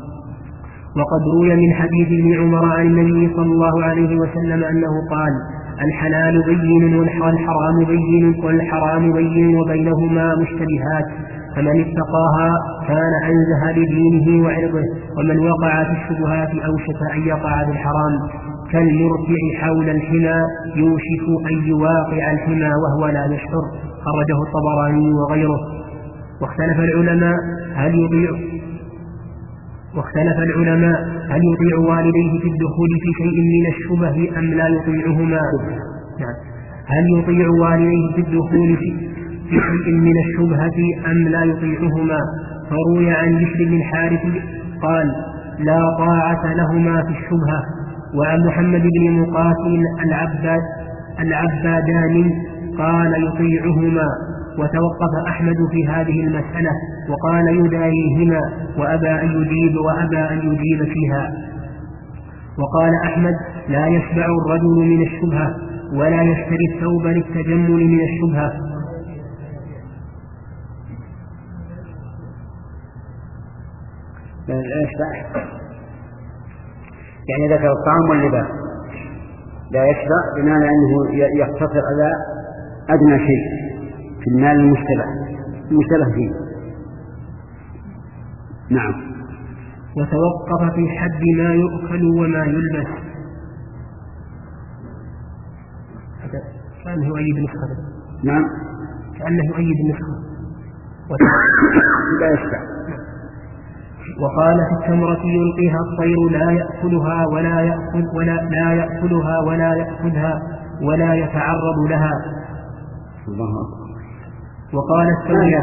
وقد روي من حديث ابن عمر عن النبي صلى الله عليه وسلم أنه قال: الحلال بين والحرام بين والحرام بين وبينهما مشتبهات، فمن اتقاها كان أنزه لدينه وعرضه، ومن وقع في الشبهات أوشك أن يقع بالحرام، كالمرتع حول الحمى يوشك أن يواقع الحمى وهو لا يشعر. خرجه الطبراني وغيره. واختلف العلماء هل يطيع واختلف العلماء هل يطيع والديه في الدخول في شيء من الشبه أم لا يطيعهما. هل يطيع والديه في الدخول في في شيء من الشبهة أم لا يطيعهما. فروي عن بشر بن الحارث قال: لا طاعة لهما في الشبهة. وعن محمد بن مقاتل العباد العباداني قال: يطيعهما. وتوقف أحمد في هذه المسألة وقال: يدايهما، وأبى أن يجيب وأبى أن يجيب فيها. وقال أحمد: لا يشبع الرجل من الشبهة ولا يشتري الثوب للتجمل من الشبهة. لا يشبع يعني ذكر الطعام واللباس، لا يشبع بمعنى أنه يقتصر على أدنى شيء في المال المشتبه المشتبه فيه. نعم. وتوقف في حد ما يؤكل وما يلبس. كأنه يؤيد النسخة. نعم. كأنه يؤيد النسخة. لا يشبع. وقال: في التمرة يلقيها الطير لا يأكلها ولا يأكل ولا لا يأكلها ولا يأخذها ولا يتعرض لها. الله أكبر. وقال الثاني: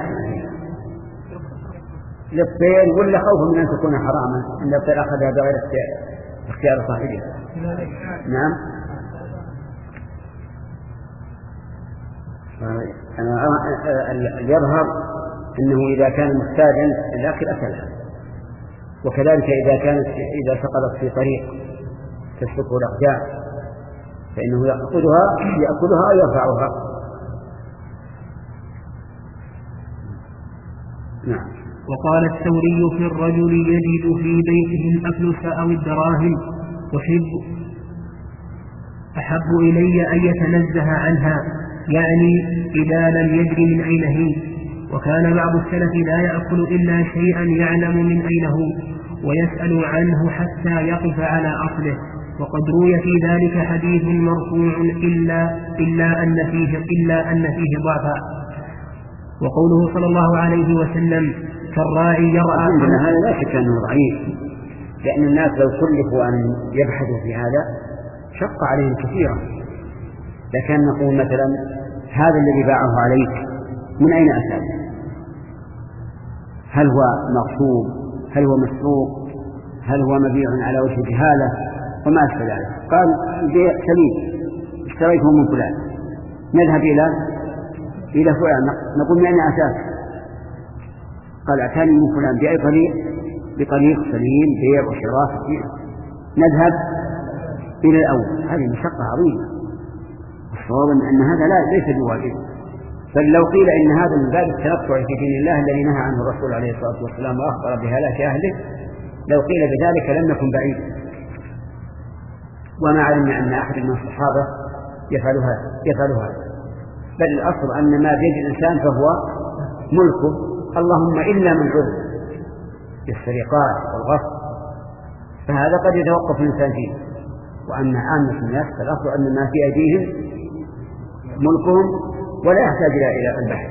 للطير ولا خوف من أن تكون حراما إن الطير أخذها بغير اختيار صاحبها. نعم. أنا يظهر أنه إذا كان محتاجا الأكل أكلها، وكذلك إذا كانت إذا سقطت في طريق تسلكه الأقدام فإنه يأخذها يأكلها أو يرفعها. نعم. وقال الثوري في الرجل يجد في بيته الأفلس أو الدراهم أحب أحب إلي أن يتنزه عنها، يعني إذا لم يدر من أين هي. وكان بعض السلف لا يأكل إلا شيئا يعلم من أين هو ويسأل عنه حتى يقف على أصله. وقد روي في ذلك حديث مرفوع إلا, إلا, أن فيه إلا أن فيه ضعفا. وقوله صلى الله عليه وسلم كالراعي يرعى. هذا لا شك أنه ضعيف، لأن الناس لو كلفوا أن يبحثوا في هذا شق عليهم كثيرا. لكن نقول مثلا هذا الذي باعه عليك من أين أتاه؟ هل هو مغصوب؟ هل هو مسروق؟ هل هو مبيع على وجه جهالة؟ وما أشبه ذلك. قال البيع سليم، اشتريته من فلان، نذهب إلى إلى فلان نقول من أين أتاك؟ قال أتاني من فلان بأي طريق؟ بطريق سليم، بيع وشراء فيه. نذهب إلى الأول. هذه مشقة عظيمة. الصواب أن هذا لا ليس بواجب، بل لو قيل إن هذا من باب التنطع في دين الله الذي نهى عنه الرسول عليه الصلاة والسلام وأخبر بهلاك أهله، لو قيل بذلك لم يكن بعيد. وما علمنا أن أحد من الصحابة يفعلها يفعلها بل الأصل أن ما بيد الإنسان فهو ملكه، اللهم إلا من عذر بالسرقات والغصب، فهذا قد يتوقف الإنسان فيه. وأما عامة الناس فالأصل أن ما في أيديهم ملكهم ولا يحتاج إلى البحث.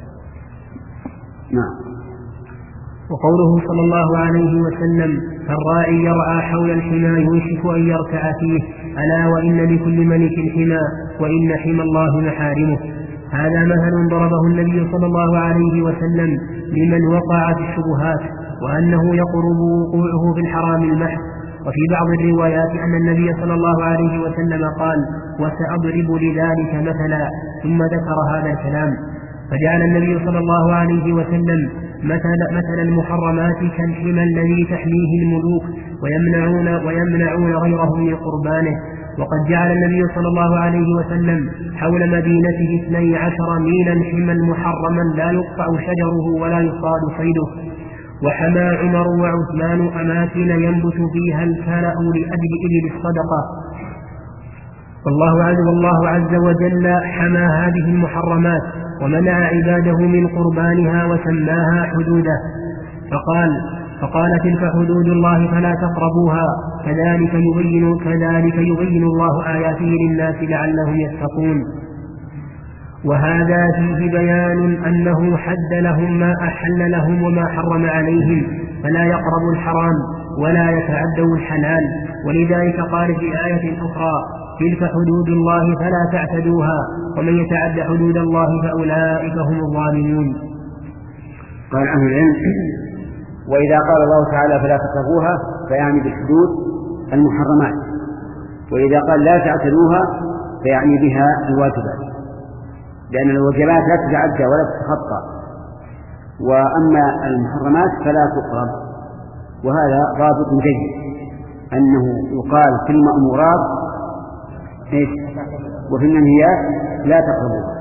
نعم. وقوله صلى الله عليه وسلم فالراعي يرعى حول الحمى يوشك أن يرتع فيه، ألا وإن لكل ملك حمى وإن حمى الله محارمه. هذا مثل ضربه النبي صلى الله عليه وسلم لمن وقع في الشبهات، وأنه يقرب وقوعه في الحرام المحض. وفي بعض الروايات أن النبي صلى الله عليه وسلم قال وسأضرب لذلك مثلا، ثم ذكر هذا الكلام. فجعل النبي صلى الله عليه وسلم مثل, مثل المحرمات كالحمى الذي تحميه الملوك ويمنعون, ويمنعون غيرهم من قربانه. وقد جعل النبي صلى الله عليه وسلم حول مدينته اثني عشر ميلا حمى محرما لا يقطع شجره ولا يصاد صيده. وحمى عمر وعثمان أماكن ينبت فيها الكلأ لأجل إبل الصدقة. والله عز, والله عز وجل حمى هذه المحرمات ومنع عباده من قربانها وسماها حدوده، فقال فقال تلك حدود الله فلا تقربوها، كذلك يبين, كذلك يبين الله آياته للناس لعلهم يتقون. وهذا فيه بيان أنه حد لهم ما أحل لهم وما حرم عليهم، فلا يقربوا الحرام ولا يتعدوا الحلال. ولذلك قال في آية أخرى تلك حدود الله فلا تعتدوها ومن يتعد حدود الله فأولئك هم الظالمون. قال أهل العلم وإذا قال الله تعالى فلا تقربوها فيعني بالحدود المحرمات، وإذا قال لا تعتدوها فيعني بها الواجبات، لأن الواجبات لا تتعدى ولا تتخطى، وأما المحرمات فلا تقرب. وهذا رابط جيد أنه يقال في المأمورات إيش وفي المنهيات لا تقربوها.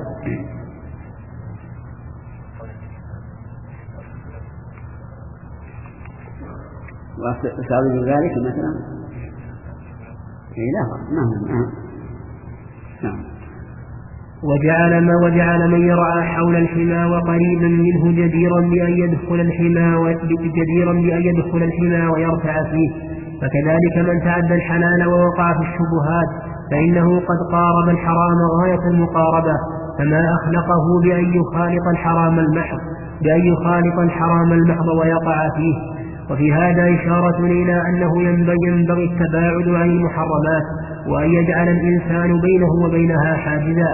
وأستعرض ذلك مثلا لا نعم نعم. وجعل ما وجعل من يرعى حول الحمى وقريبا منه جديرا بأن يدخل الحمى جديرا بأن يدخل الحمى ويرتع فيه. فكذلك من تعدى الحلال ووقع في الشبهات فإنه قد قارب الحرام غاية المقاربة، فما أخلقه بأن يخالط الحرام المحض بأن يخالط الحرام المحض ويقع فيه. وفي هذا إشارة إلى أنه ينبغي التباعد عن المحرمات وأن يجعل الإنسان بينه وبينها حاجزا.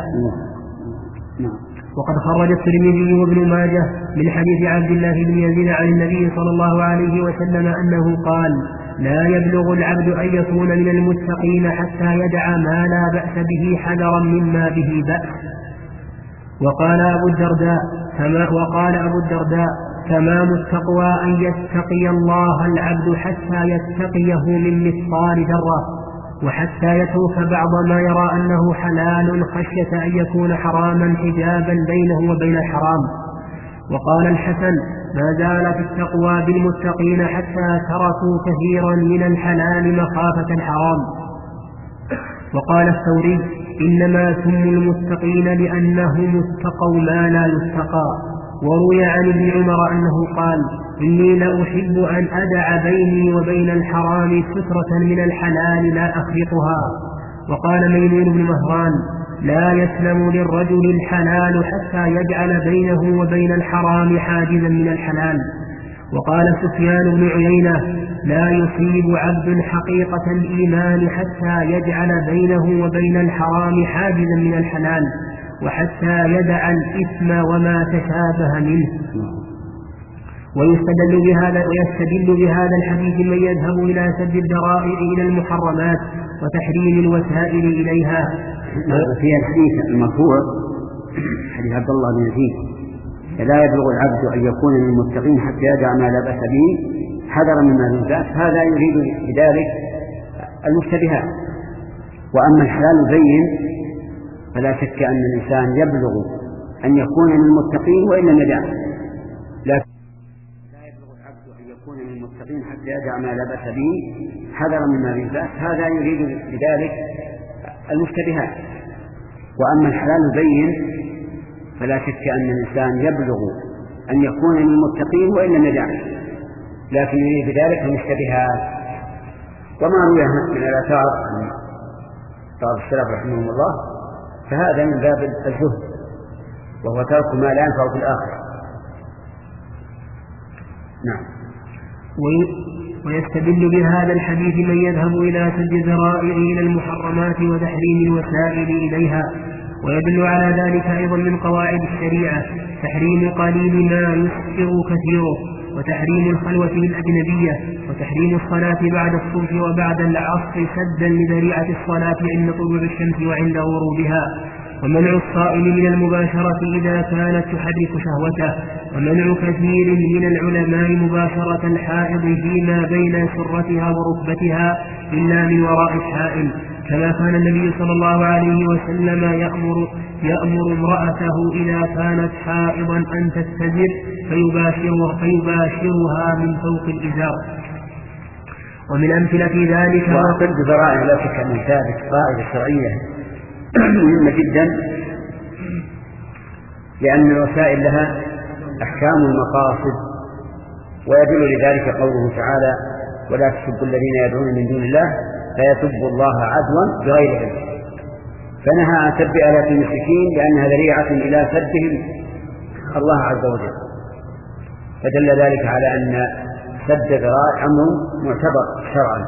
وقد خرج الترمذي وابن ماجه من حديث عبد الله بن يزيد عن النبي صلى الله عليه وسلم أنه قال لا يبلغ العبد أن يكون من المتقين حتى يدع ما لا بأس به حذرا مما به بأس. وقال أبو الدرداء كما وقال أبو الدرداء تمام التقوى أن يتقي الله العبد حتى يتقيه من مثقال ذرة، وحتى يترك بعض ما يرى أنه حلال خشية أن يكون حراما حجابا بينه وبين الحرام. وقال الحسن ما زالت التقوى بالمتقين حتى تركوا كثيرا من الحلال مخافة الحرام. وقال الثوري إنما سموا المتقين لأنهم اتقوا ما لا يتقى. وروي عن ابن عمر أنه قال إني لأحب أن أدع بيني وبين الحرام سترة من الحلال لا أخلقها. وقال ميمون بن مهران لا يسلم للرجل الحلال حتى يجعل بينه وبين الحرام حاجزا من الحلال. وقال سفيان بن عيينة لا يصيب عبد حقيقة الإيمان حتى يجعل بينه وبين الحرام حاجزا من الحلال وحتى يدع الإثم وما تشابه منه. ويستدل بهذا, ويستدل بهذا الحديث من يذهب إلى سد الذرائع إلى المحرمات وتحريم الوسائل إليها. في الحديث المرفوع حديث عبد الله بن يزيد لا يبلغ العبد أن يكون من المتقين حتى يدع ما لا بأس به حذرا مما لا بأس، هذا يريد بذلك المشتبهات. وأما الحلال بين فلا شك أن الإنسان يبلغ أن يكون من المتقين وإن لم يدع، لكن لا يبلغ العبد أن يكون من المتقين حتى يدع ما لا بأس به حذرا مما لا بأس، هذا يريد بذلك المشتبهات. وأما الحلال بين فلا شك أن الإنسان يبلغ أن يكون من المتقين وإن لم يدع، لكن يريد بذلك المشتبهات. وما روي من الآثار عن بعض السلف رحمهم الله فهذا من باب الزهد، وهو ترك ما لا ينفع في الآخرة. نعم. ويستدل بهذا الحديث من يذهب إلى سد الذرائع إلى المحرمات وتحريم الوسائل إليها. ويدل على ذلك أيضا من قواعد الشريعة تحريم قليل ما يسكر كثيره، وتحريم الخلوة بالأجنبية، وتحريم الصلاة بعد الصبح وبعد العصر سدا لذريعة الصلاة عند طلوع الشمس وعند غروبها، ومنع الصائم من المباشرة إذا كانت تحرك شهوته، ومنع كثير من العلماء مباشرة الحائض فيما بين سرتها وركبتها إلا من وراء الحائل، كما كان النبي صلى الله عليه وسلم يأمر, يأمر امرأته إذا كانت حائضا أن تستزر فيباشرها, فيباشرها من فوق الإزار. ومن أمثلة ذلك وأقل بذرائع لا شك من ثابت قاعدة شرعية مهمة جدا، لأن الوسائل لها أحكام المقاصد، ويدل لذلك قوله تعالى ولا تسبوا الذين يدعون من دون الله فيسبوا الله عدوا بغير علم، فنهى عن سب آلات المشركين لأنها ذريعة إلى سبهم الله عز وجل، فدل ذلك على أن سد ذرائع أمر معتبر شرعا.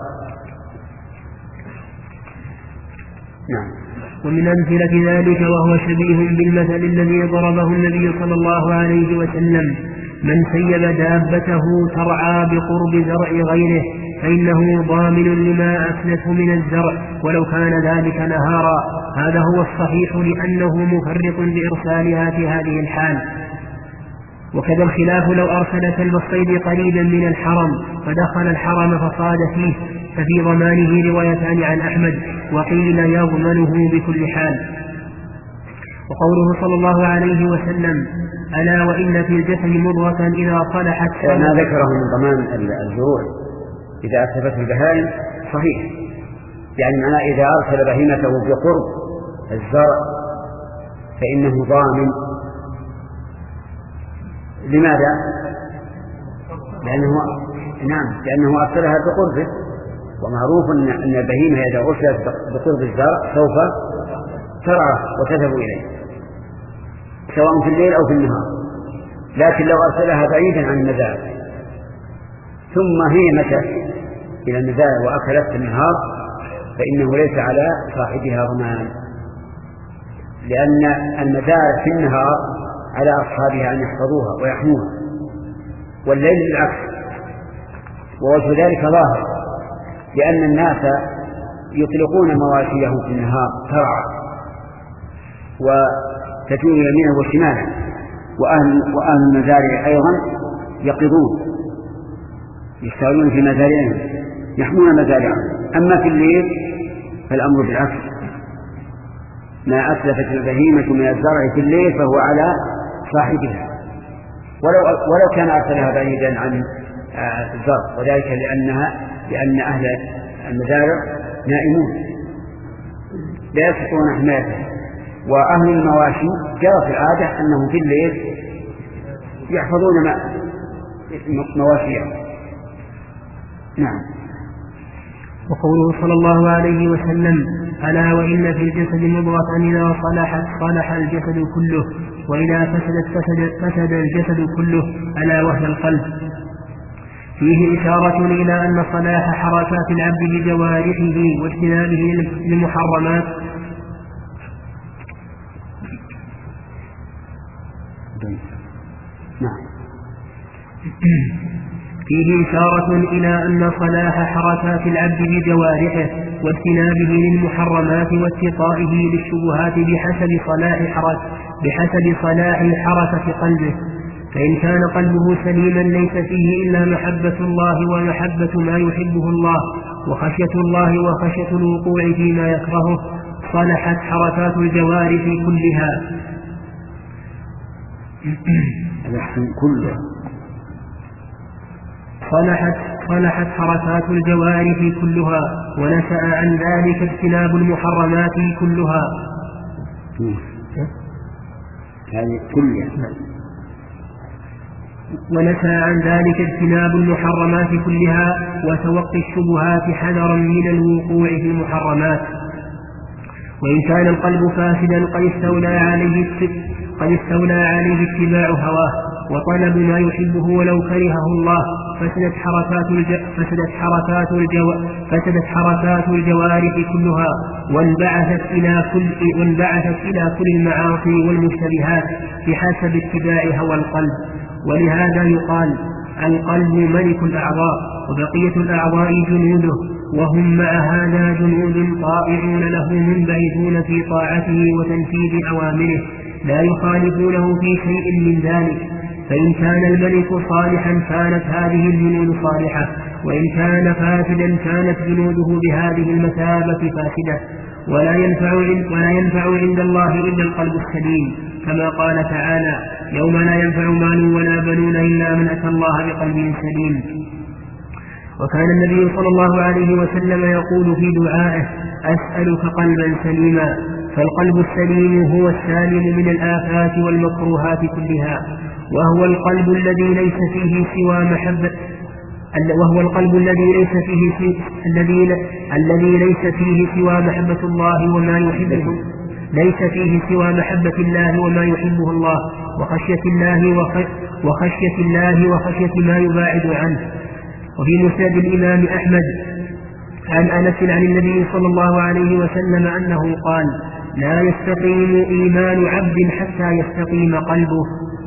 نعم. ومن أمثلة ذلك وهو شبيه بالمثل الذي ضربه النبي صلى الله عليه وسلم من سيب دابته ترعى بقرب زرع غيره فإنه ضامن لما أسلف من الزرع ولو كان ذلك نهارا، هذا هو الصحيح لأنه مفرط بإرسالها في هذه الحال. وكذا الخلاف لو أرسل كلب الصيد قريبا من الحرم فدخل الحرم فصاد فيه ففي ضمانه روايتان عن أحمد، وقيل يضمنه بكل حال. وقوله صلى الله عليه وسلم ألا وإن في الجسد مضغة إذا صلحت ما ذكره من ضمان الزروع إذا أسلفته البهائم صحيح، يعني معناه إذا أرسل بهيمته بقرب الزرع فإنه ضامن. لماذا؟ لأنه نعم لأنه أرسلها بقربه، ومعروف أن البهيمة إذا أرسلت بقرب الزرع سوف ترعى وتذهب إليه سواء في الليل أو في النهار، لكن لو أرسلها بعيدا عن المزارع ثم هي مشت إلى المزارع وأكلت في النهار فإنه ليس على صاحبها ضمان، لأن المزارع في النهار على أصحابها أن يحفظوها ويحموها، والليل بالعكس. ووجه ذلك ظاهر لأن الناس يطلقون مواشيهم في النهار ترعى وتجول يمينا وشمالا، وأهل, وأهل المزارع أيضا يقظون يشتغلون في مزارعهم يحمون مزارعهم. أما في الليل فالأمر بالعكس، ما أسلفت البهيمة من الزرع في الليل فهو على صاحبها، ولو, ولو كان أرسلها بعيدا عن الزرع، وذلك لأنها لأن أهل المزارع نائمون لا يستطيعون حمايته. وأهل المواشي جرت العادة أنهم في الليل يحفظون مواشيهم. نعم. وقوله صلى الله عليه وسلم: ألا وإن في الجسد مضغة إذا صلحت صلح الجسد كله وإذا فسدت فسد, فسد الجسد كله، ألا وهي القلب. فيه إشارة إلى أن صلاح حركات العبد بجوارحه واجتنابه للمحرمات فيه إشارة إلى أن صلاح حركات العبد بجوارحه واجتنابه للمحرمات واتقائه للشبهات بحسب صلاح حركة بحسب صلاح حركة قلبه. فإن كان قلبه سليما ليس فيه إلا محبة الله ومحبة ما يحبه الله وخشية الله وخشية الوقوع فيما يكرهه، صلحت حركات الجوارح كلها كلها صلحت صلحت حركات الجوارح كلها ونشأ عن ذلك اجتناب المحرمات كلها. هذه كلها ونشأ عن ذلك اجتناب المحرمات كلها وتوقي الشبهات حذرا من الوقوع في المحرمات. وإن كان القلب فاسدا قد استولى عليه قد استولى عليه اتباع هواه وطلب ما يحبه ولو كرهه الله، فسدت حركات الج... فسدت حركات الجو... فسدت حركات الجوارح كلها وانبعثت إلى كل وانبعثت إلى كل المعاصي والمشتبهات بحسب اتباع هوى القلب. ولهذا يقال: القلب ملك الأعضاء وبقية الأعضاء جنوده، وهم مع هذا جنود طائعون له منبعثون في طاعته وتنفيذ أوامره لا يخالفونه في شيء من ذلك. فإن كان الملك صالحا كانت هذه الجنود صالحة، وإن كان فاسدا كانت جنوده بهذه المثابة فاسدة. ولا ينفع ولا ينفع عند الله إلا القلب السليم، كما قال تعالى: يوم لا ينفع مال ولا بنون إلا من أتى الله بقلب سليم. وكان النبي صلى الله عليه وسلم يقول في دعائه: أسألك قلبا سليما. فالقلب السليم هو السالم من الآفات والمكروهات كلها، وهو القلب الذي ليس فيه سوى محبة وهو القلب الذي ليس فيه الذي الذي ليس فيه سوى محبة الله وما يحبه ليس فيه سوى محبة الله وما يحبه الله وخشية الله وخشية الله وخشية ما يباعد عنه. وفي مسند الإمام أحمد عن أنس عن النبي صلى الله عليه وسلم أنه قال: لا يستقيم إيمان عبد حتى يستقيم قلبه.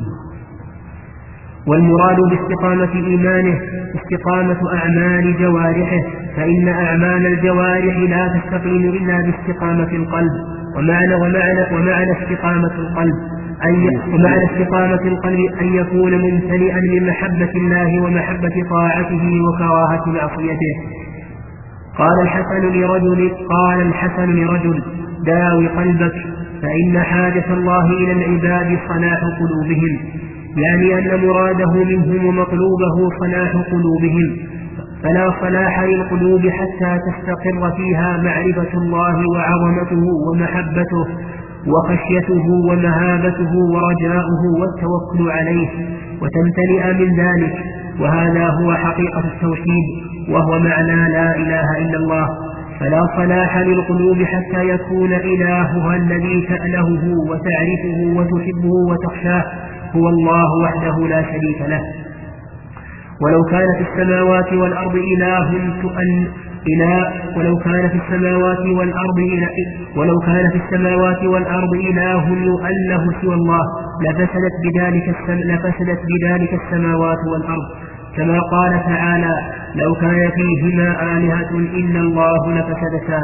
والمراد باستقامة إيمانه استقامة أعمال جوارحه، فإن أعمال الجوارح لا تستقيم إلا باستقامة القلب. ومعنى, ومعنى, ومعنى استقامة القلب أن ومعنى استقامة القلب أن يكون ممتلئا من محبة الله ومحبة طاعته وكراهة معصيته. قال الحسن لرجل قال الحسن لرجل: داوي قلبك، فإن حاجة الله إلى العباد صلاح قلوبهم، يعني أن مراده منهم ومطلوبه صلاح قلوبهم. فلا صلاح للقلوب حتى تستقر فيها معرفة الله وعظمته ومحبته وخشيته ومهابته ورجاؤه والتوكل عليه، وتمتلئ من ذلك. وهذا هو حقيقة التوحيد، وهو معنى لا إله إلا الله. فلا صلاح للقلوب حتى يكون إلهها الذي تألهه وتعرفه وتحبه وتخشاه هو الله وحده لا شريك له. ولو كان في السماوات والأرض إله تؤن إله ولو كان في السماوات والأرض إله ولو كان في السماوات والأرض إله يؤله سوى الله لفسدت بذلك لفسدت بذلك السماوات والأرض، كما قال تعالى: لو كان فيهما آلهة إلا الله لفسدتا.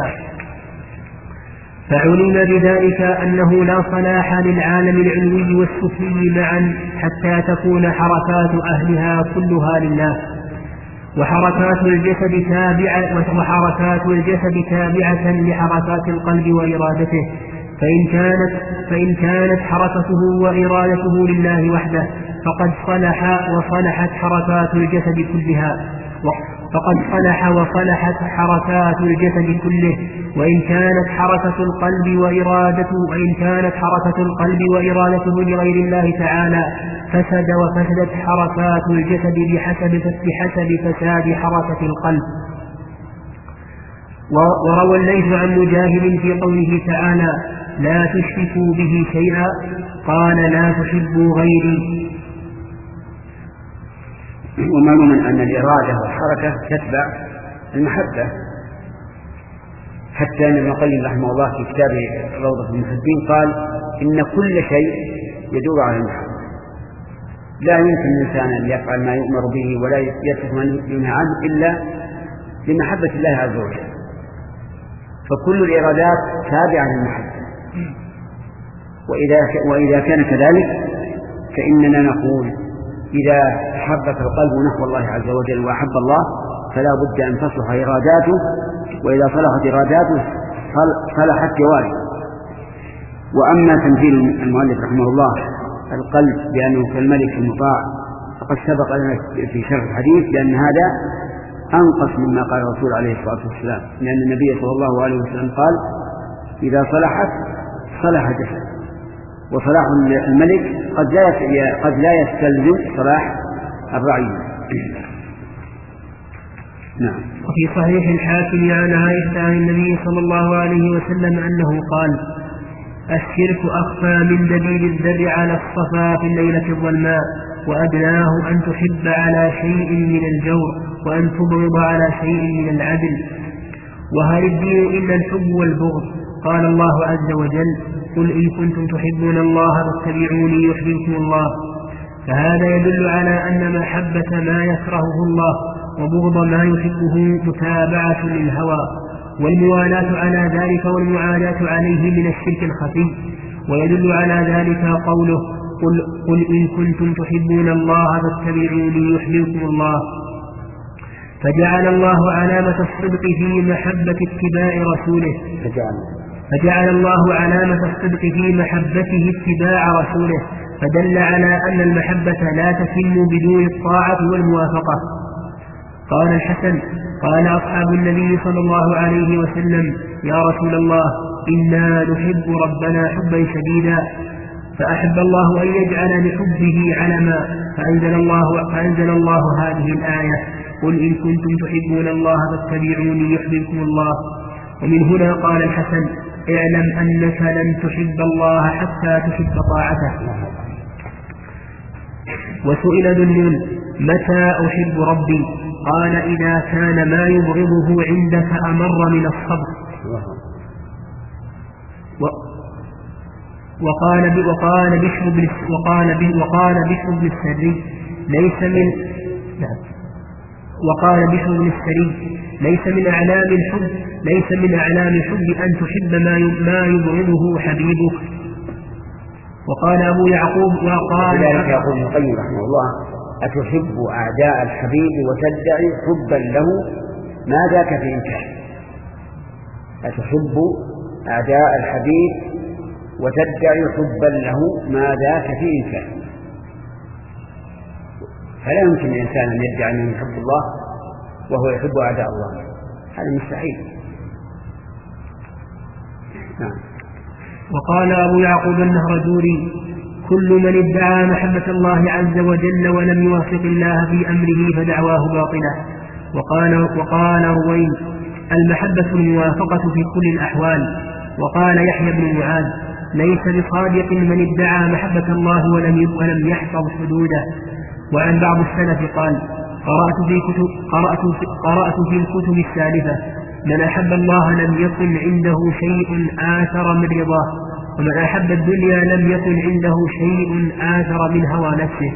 فعلم بذلك أنه لا صلاح للعالم العلوي والسفلي معا حتى تكون حركات أهلها كلها لله، وحركات الجسد تابعة وحركات الجسد تابعة لحركات القلب وإرادته. فإن كانت فإن كانت حركته وإرادته لله وحده فقد صلح وصلحت حركات الجسد كلها فقد صلح وصلحت حركات الجسد كله وإن كانت حركة القلب وإرادته وإن كانت حركة القلب وإرادته لغير الله تعالى فسد وفسدت حركات الجسد بحسب بحسب فساد حركة القلب. وروى الليث عن مجاهد في قوله تعالى لا تشركوا به شيئا قال لا تحبوا غيري. ومعلوم أن الإرادة والحركة تتبع المحبة، حتى أن ابن القيم رحمه الله في كتابه روضة المحبين قال إن كل شيء يدور على المحبة، لا يمكن الإنسان أن يفعل ما يؤمر به ولا يترك ما ينهى عنه إلا لمحبة الله عز وجل، فكل الإرادات تابعة للمحبة. وإذا وإذا كان كذلك فإننا نقول إذا حبك القلب نحو الله عز وجل وأحب الله فلا بد أن تصلح إراداته، وإذا صلحت إراداته صلحت جوارحه. وأما تمثيل المؤلف رحمه الله القلب بأنه كالملك المطاع فقد سبق لنا في شرح الحديث بأن هذا أنقص مما قال الرسول عليه الصلاة والسلام، لأن النبي صلى الله عليه وسلم قال إذا صلحت صلح جسد، وصلاح الملك قد لا قد لا يستلزم صلاح الرعية. نعم. وفي صحيح الحاكم عن عائشة عن النبي صلى الله عليه وسلم أنه قال الشرك أخفى من دبيب الذر على الصفا في الليلة الظلماء وأدناه أن تحب على شيء من الجور وأن تبغض على شيء من العدل. وهل الدين إلا الحب والبغض؟ قال الله عز وجل قل إن كنتم تحبون الله فاتبعوني يحببكم الله. فهذا يدل على أن محبة ما يكرهه الله وبغض ما يحبه متابعة للهوى، والموالاة على ذلك والمعاداة عليه من الشرك الخفي. ويدل على ذلك قوله قل, قل إن كنتم تحبون الله فاتبعوني يحببكم الله. فجعل الله علامة الصدق في محبة اتباع رسوله فجعل الله علامة الصدق في محبته اتباع رسوله فدل على أن المحبة لا تتم بدون الطاعة والموافقة. قال الحسن قال أصحاب النبي صلى الله عليه وسلم يا رسول الله إنا نحب ربنا حبا شديدا، فأحب الله أن يجعل لحبه علما فأنزل الله, فأنزل الله هذه الآية قل إن كنتم تحبون الله فاتبعوني يحببكم الله. ومن هنا قال الحسن اعلم أنك لن تحب الله حتى تحب طاعته. وسئل ذنون متى أحب ربي؟ قال إذا كان ما يبغضه عندك أمر من الصبر. و وقال وقال بشر بن وقال وقال بشر بن السري ليس من وقال بشر بن السري ليس من أعلام الحب ليس من أعلام الحب أن تحب ما يبغضه حبيبك. وقال أبو يعقوب وقال ذلك يقول ابن القيم رحمه الله أتحب أعداء الحبيب وتدعي حبا له ما ذاك في إمكان. أتحب أعداء الحبيب وتدعي حبا له ما ذاك في إمكان. فلا يمكن الإنسان أن يدعي أنه يحب الله وهو يحب أعداء الله، هذا مستحيل. نعم. وقال أبو يعقوب النهرجوري كل من ادعى محبة الله عز وجل ولم يوافق الله في أمره فدعواه باطلة. وقال, وقال روين المحبة الموافقة في كل الأحوال. وقال يحيى بن معاذ ليس بصادق من ادعى محبة الله ولم ولم يحفظ حدوده. وعن بعض السلف قال قرأت في, كتب قرأت في, قرأت في الكتب السالفة من أحب الله لم يكن عنده شيء آثر من رضاه، ومن أحب الدنيا لم يكن عنده شيء آثر من هوى نفسه.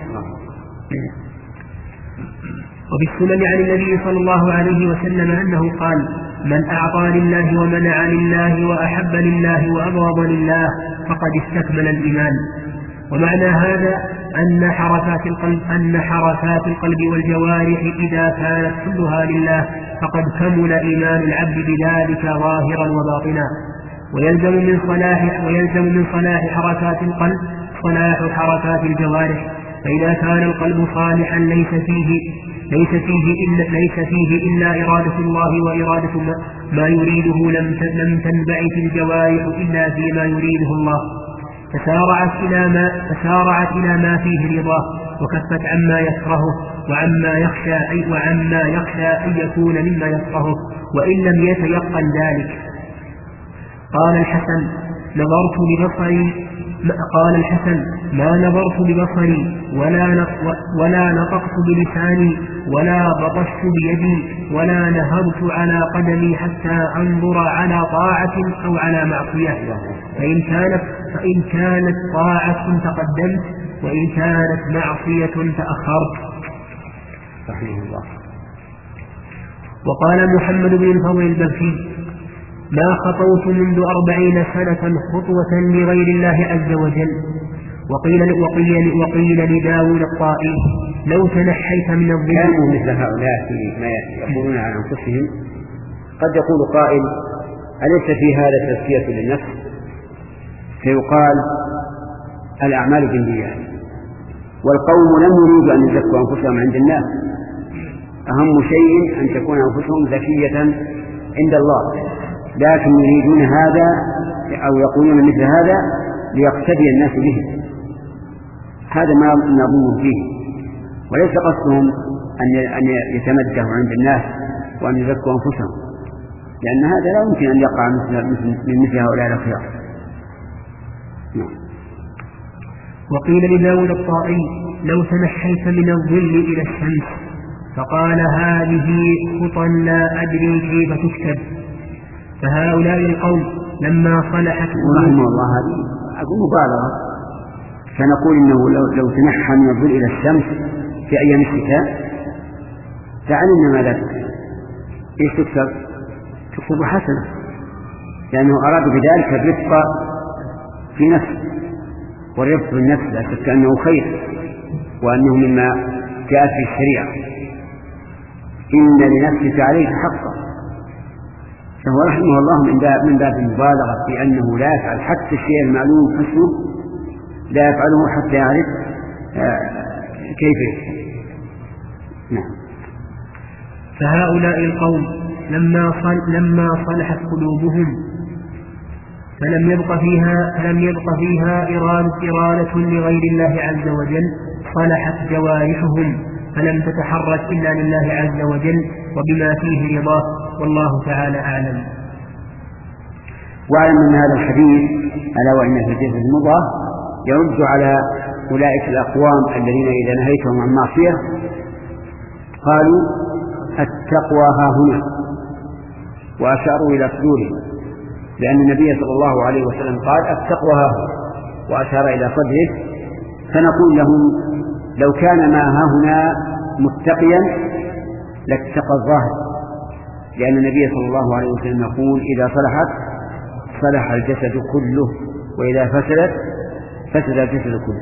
وفي السنن عن النبي صلى الله عليه وسلم أنه قال من أعطى لله ومنع لله وأحب لله وأبغض لله فقد استكمل الإيمان. ومعنى هذا أن حركات القلب أن حركات القلب والجوارح إذا كانت كلها لله فقد كمل إيمان العبد بذلك ظاهرا وباطنا. ويلزم من صلاح ويلزم من صلاح حركات القلب صلاح حركات الجوارح، فإذا كان القلب صالحا ليس فيه ليس فيه إلا, ليس فيه إلا إرادة الله وإرادة ما يريده لم لم تنبعث الجوارح إلا فيما يريده الله، فسارعت إلى ما فسارعت إلى ما فيه رضاه، وكفت عما يكرهه وعما يخشى أي وعما يخشى أن يكون مما يكرهه وإن لم يتيقن ذلك. قال الحسن نظرت ببصري قال الحسن ما نظرت ببصري ولا ولا نطقت بلساني ولا بطشت بيدي ولا نهضت على قدمي حتى أنظر على طاعة أو على معصية، فإن كانت فإن كانت طاعة تقدمت وإن كانت معصية تأخرت. رحمه الله. وقال محمد بن الفضل البكي ما خطوت منذ أربعين سنة خطوة لغير الله عز وجل. وقيل, وقيل, وقيل لداود الطائي لو تنحيت من الظل. كانوا مثل هؤلاء فيما يقولون عن أنفسهم. قد يقول قائل أليس في هذا تزكية للنفس؟ فيقال الأعمال بالنيات، والقوم لم يريدوا أن يزكوا أنفسهم عند الناس، أهم شيء أن تكون أنفسهم زكية عند الله، لكن يريدون هذا أو يقولون مثل هذا ليقتدي الناس به. هذا ما نظن فيه، وليس قصدهم أن يتمدحوا عند الناس وأن يزكوا أنفسهم، لأن هذا لا يمكن أن يقع من مثل هؤلاء الأخيار. وقيل لداود الطائي لو تنحيت من الظل إلى الشمس، فقال هذه خطى لا أدري كيف تكتب. فهؤلاء القوم لما صلحت رحمه الله هذه أقول مبالغة، فنقول إنه لو, لو تنحى من الظل إلى الشمس في أيام الشتاء فعلمنا ماذا تكتب. إيش تكتب؟ تكتب حسنة، لأنه أراد بذلك الرفق في نفسه، والرفق بالنفس لا شك أنه خير وأنه مما جاءت في الشريعة. إن لنفسك عليك حقا، فهو رحمه الله من باب من باب المبالغة في أنه لا يفعل حتى الشيء المعلوم حسنه لا يفعله حتى يعرف كيف يفعل. نعم. فهؤلاء القوم لما صل لما صلحت قلوبهم فلم يبق فيها فلم يبق فيها إرادة إرادة لغير الله عز وجل، صلحت جوارحهم فلم تتحرك إلا لله عز وجل وبما فيه رضاه، والله تعالى أعلم. واعلم من هذا الحديث ألا وإن في الحديث المضى يرد على أولئك الأقوام الذين إذا نهيتهم عن معصية قالوا التقوى ها هنا، وأشاروا إلى صدورهم، لأن النبي صلى الله عليه وسلم قال التقوى ها هنا وأشار إلى صدره. فنقول لهم لو كان ما ها هنا متقيا لاتقى الظاهر، لأن النبي صلى الله عليه وسلم يقول إذا صلحت صلح الجسد كله وإذا فسدت فسد الجسد كله.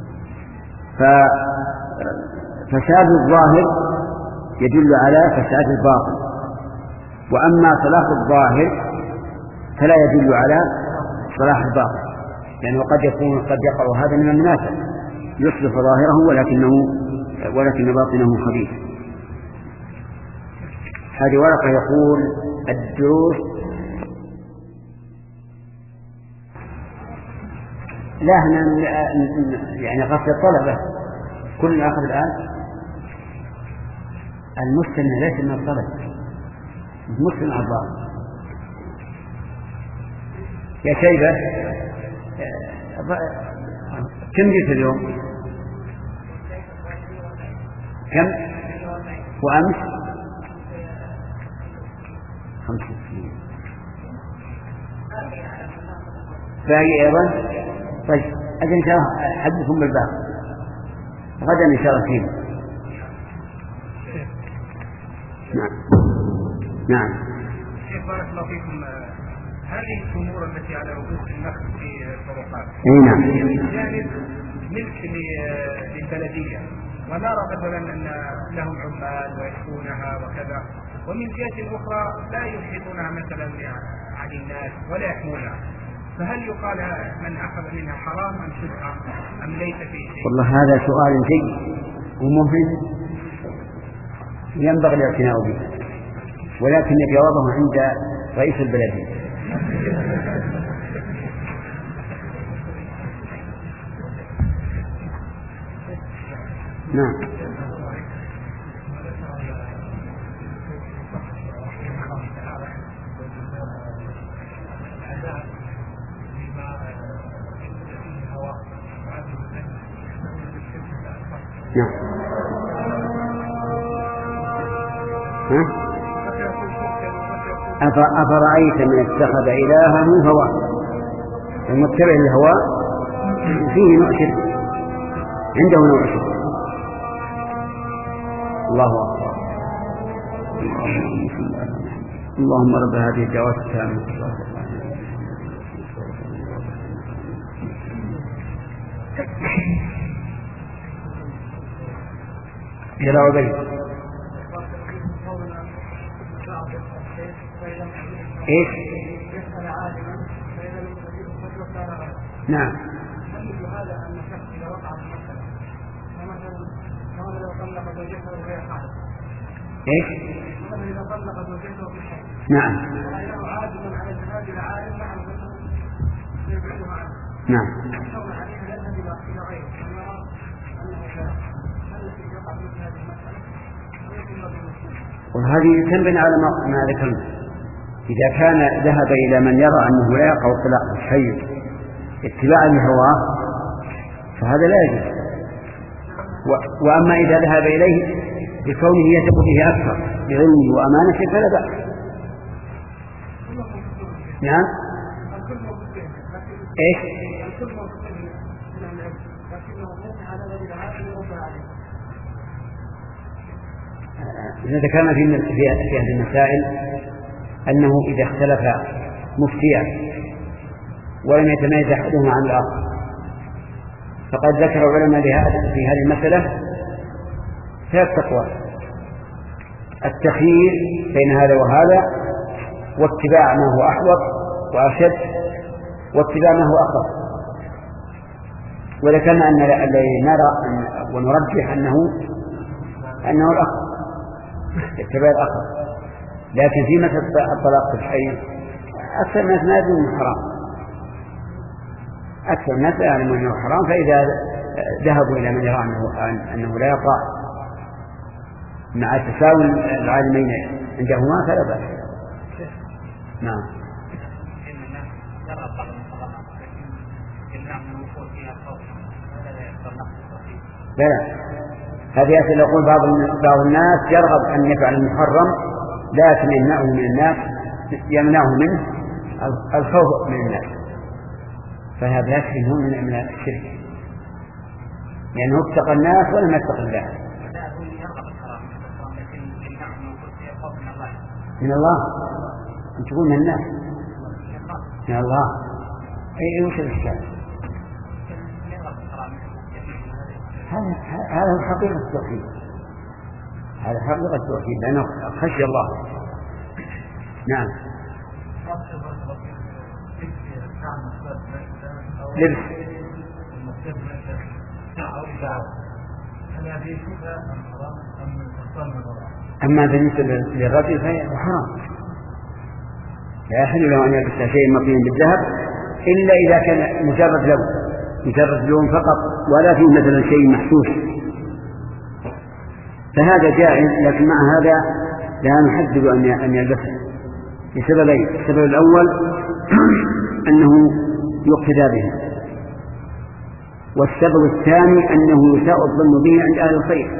ففساد الظاهر يدل على فساد الباطن، وأما صلاح الظاهر فلا يدل على صلاح الباطن، لأنه قد يكون قد يقع هذا من المنافق يصلح ظاهره ولكنه ولكن باطنه خبيث. هذه ورقة يقول الدروس لا هنا يعني غسل الطلبة كل أخذ الآن المستمع ليس من الطلبة، المستمع الضال. يا شيبة كم جيت اليوم؟ كم؟ وأمس؟ خمسة سنين. باقي أيضا؟ طيب أجل إن شاء الله أحدثكم بالباقي غدا إن شاء الله فيه. نعم نعم. شيخ بارك الله فيكم، هذه الأمور التي على رؤوس النخل في الطرقات نعم من جانب ملك للبلدية، ونرى مثلا أن لهم عمال ويشكونها وكذا، ومن جهة أخرى لا يحيطونها مثلا عن الناس ولا يحمونها، فهل يقال من أخذ منها حرام أم شبهة أم ليس فيه شيء؟ والله هذا سؤال جيد ومهم ينبغي الاعتناء به، ولكن جوابه عند رئيس البلدية. نعم. نعم. أفرأيت من اتخذ إلهه هواه، المتبع للهواء فيه نوع شرك، عنده نوع شرك. الله أكبر. اللهم رب هذه الدعوات التامة إلى عبيد. إيش؟ نعم. إيش؟ نعم. نعم. وهذه تنبني على ما ذكرنا. إذا كان ذهب إلى من يرى أنه لا يقع الطلاق بالحي اتباعا لهواه فهذا لا يجوز. وأما إذا ذهب إليه بكونه يثق به أكثر بعلمه وأمانته فلا بأس. نعم. إيش؟ ذكرنا في في هذه المسائل أنه إذا اختلف مفتيان ولم يتميز أحدهما عن الآخر فقد ذكر العلماء في هذه المسألة ثلاث أقوال: التخيير بين هذا وهذا، واتباع ما هو أحوط وأشد، واتباع ما هو أخف. وذكرنا أن الذي نرى ونرجح أنه أنه الأخف، اتباع الأخف. لكن في مثل الطلاق في الحي أكثر الناس ما يدرون أنه حرام، أكثر الناس لا يعلمون أنه حرام، فإذا ذهبوا إلى من يرى أنه, أنه لا يقع مع تساوي العالمين عندهما فلا بأس. نعم. لا لا، هذه أسئلة يقول بعض بعض الناس يرغب أن يفعل المحرم لكن يمنعه من الناس، يمنعه منه الخوف من الناس، فهذا يكفي من الشرك لأنه يعني اتقى الناس ولم يتق الله. من الله أن تقول من الناس من الله. أي وش الإشكال؟ هذا هذا حقيقة التوحيد، هذا حقيقة التوحيد لأنه خشي الله. نعم. لبس أما بالنسبة للرجل فهو حرام، لا يحل له أن يلبس شيء مطين بالذهب إلا إذا كان مجرد لون مجرد لون فقط ولا فيه مثلا شيء محسوس، فهذا جائز. لكن مع هذا لا نحدد أن يلبسه لسببين: السبب الأول أنه يقتدى به، والسبب الثاني أنه يساء الظن به عند أهل الخير،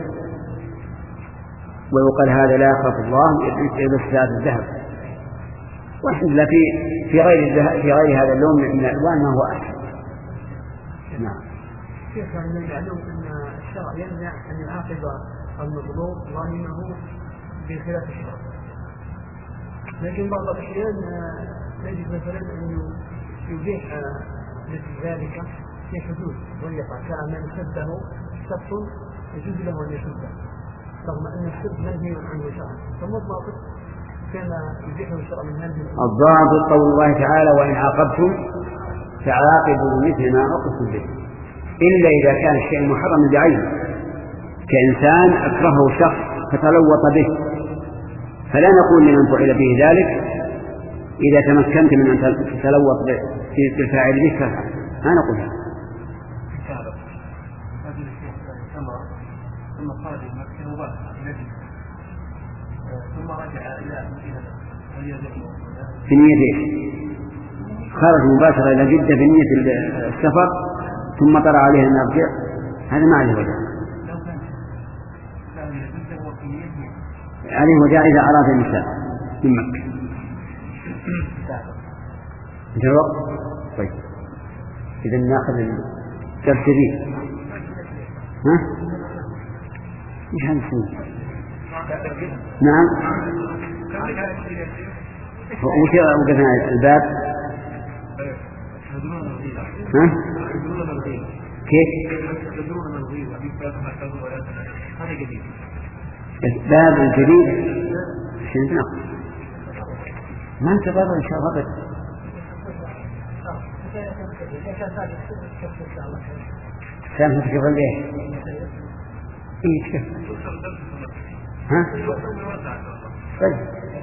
ويقال هذا لا يخاف الله يلبس هذا الذهب، والحمد لله في في غير في غير هذا اللون من الألوان ما هو أحسن. نعم. كيف يعني معلوم أن الشرع يمنع أن يعاقب المظلوم ظالمه بخلاف الشرع، لكن بعض الأحيان نجد مثلا أنه يبيح مثل ذلك في حدود ضيقة، كأن سبه سب يجوز له أن يسبه رغم أن السب منهي عنه شرعا، فما الضابط كما يبيحه الشرع من هذه؟ الضابط قول الله تعالى: وإن عاقبتم فعاقبوا مثل ما عوقبتم به، إلا إذا كان الشيء محرم بعينه، كإنسان أكرهه شخص فتلوط به، فلا نقول لمن فعل به ذلك إذا تمكنت من أن تتلوط بالفاعل به فافعل، ما نقول هذا. ثم خرج من مكة مباشرة ثم رجع إلى بنيته، خرج مباشرة إلى جدة بنية السفر ثم طرأ عليه أن يرجع، هذا ما عليه وجه، عليه وجه إذا أراد النساء من مكة. انتهى الوقت؟ طيب إذا نأخذ الدرس به. ها؟ إيش هذا السنة؟ نعم. وقفنا الباب. ها؟ كيف؟ الباب الجديد شنو؟ ما انتظر إن شاء الله بس. سامح كيف ليه؟ إيه كيف؟ ها؟ طيب.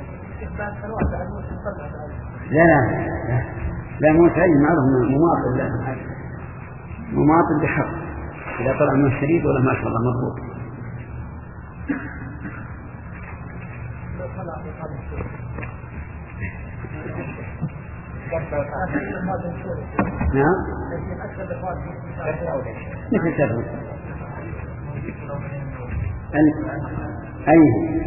لا لا لا مو سعيد معروف مماطل، لا مماطل بحق إذا طلع من الشريط ولا ما شاء الله مضبوط. نعم مثل تفهم أي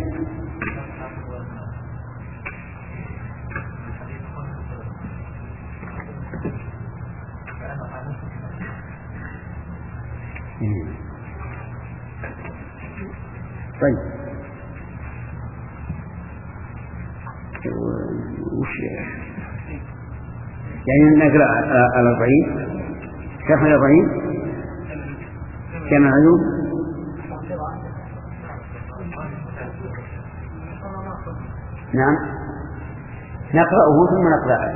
طيب وش يعني نقرأ الأربعين شرح الأربعين كما علوم. نعم نقرأه ثم نقرأ.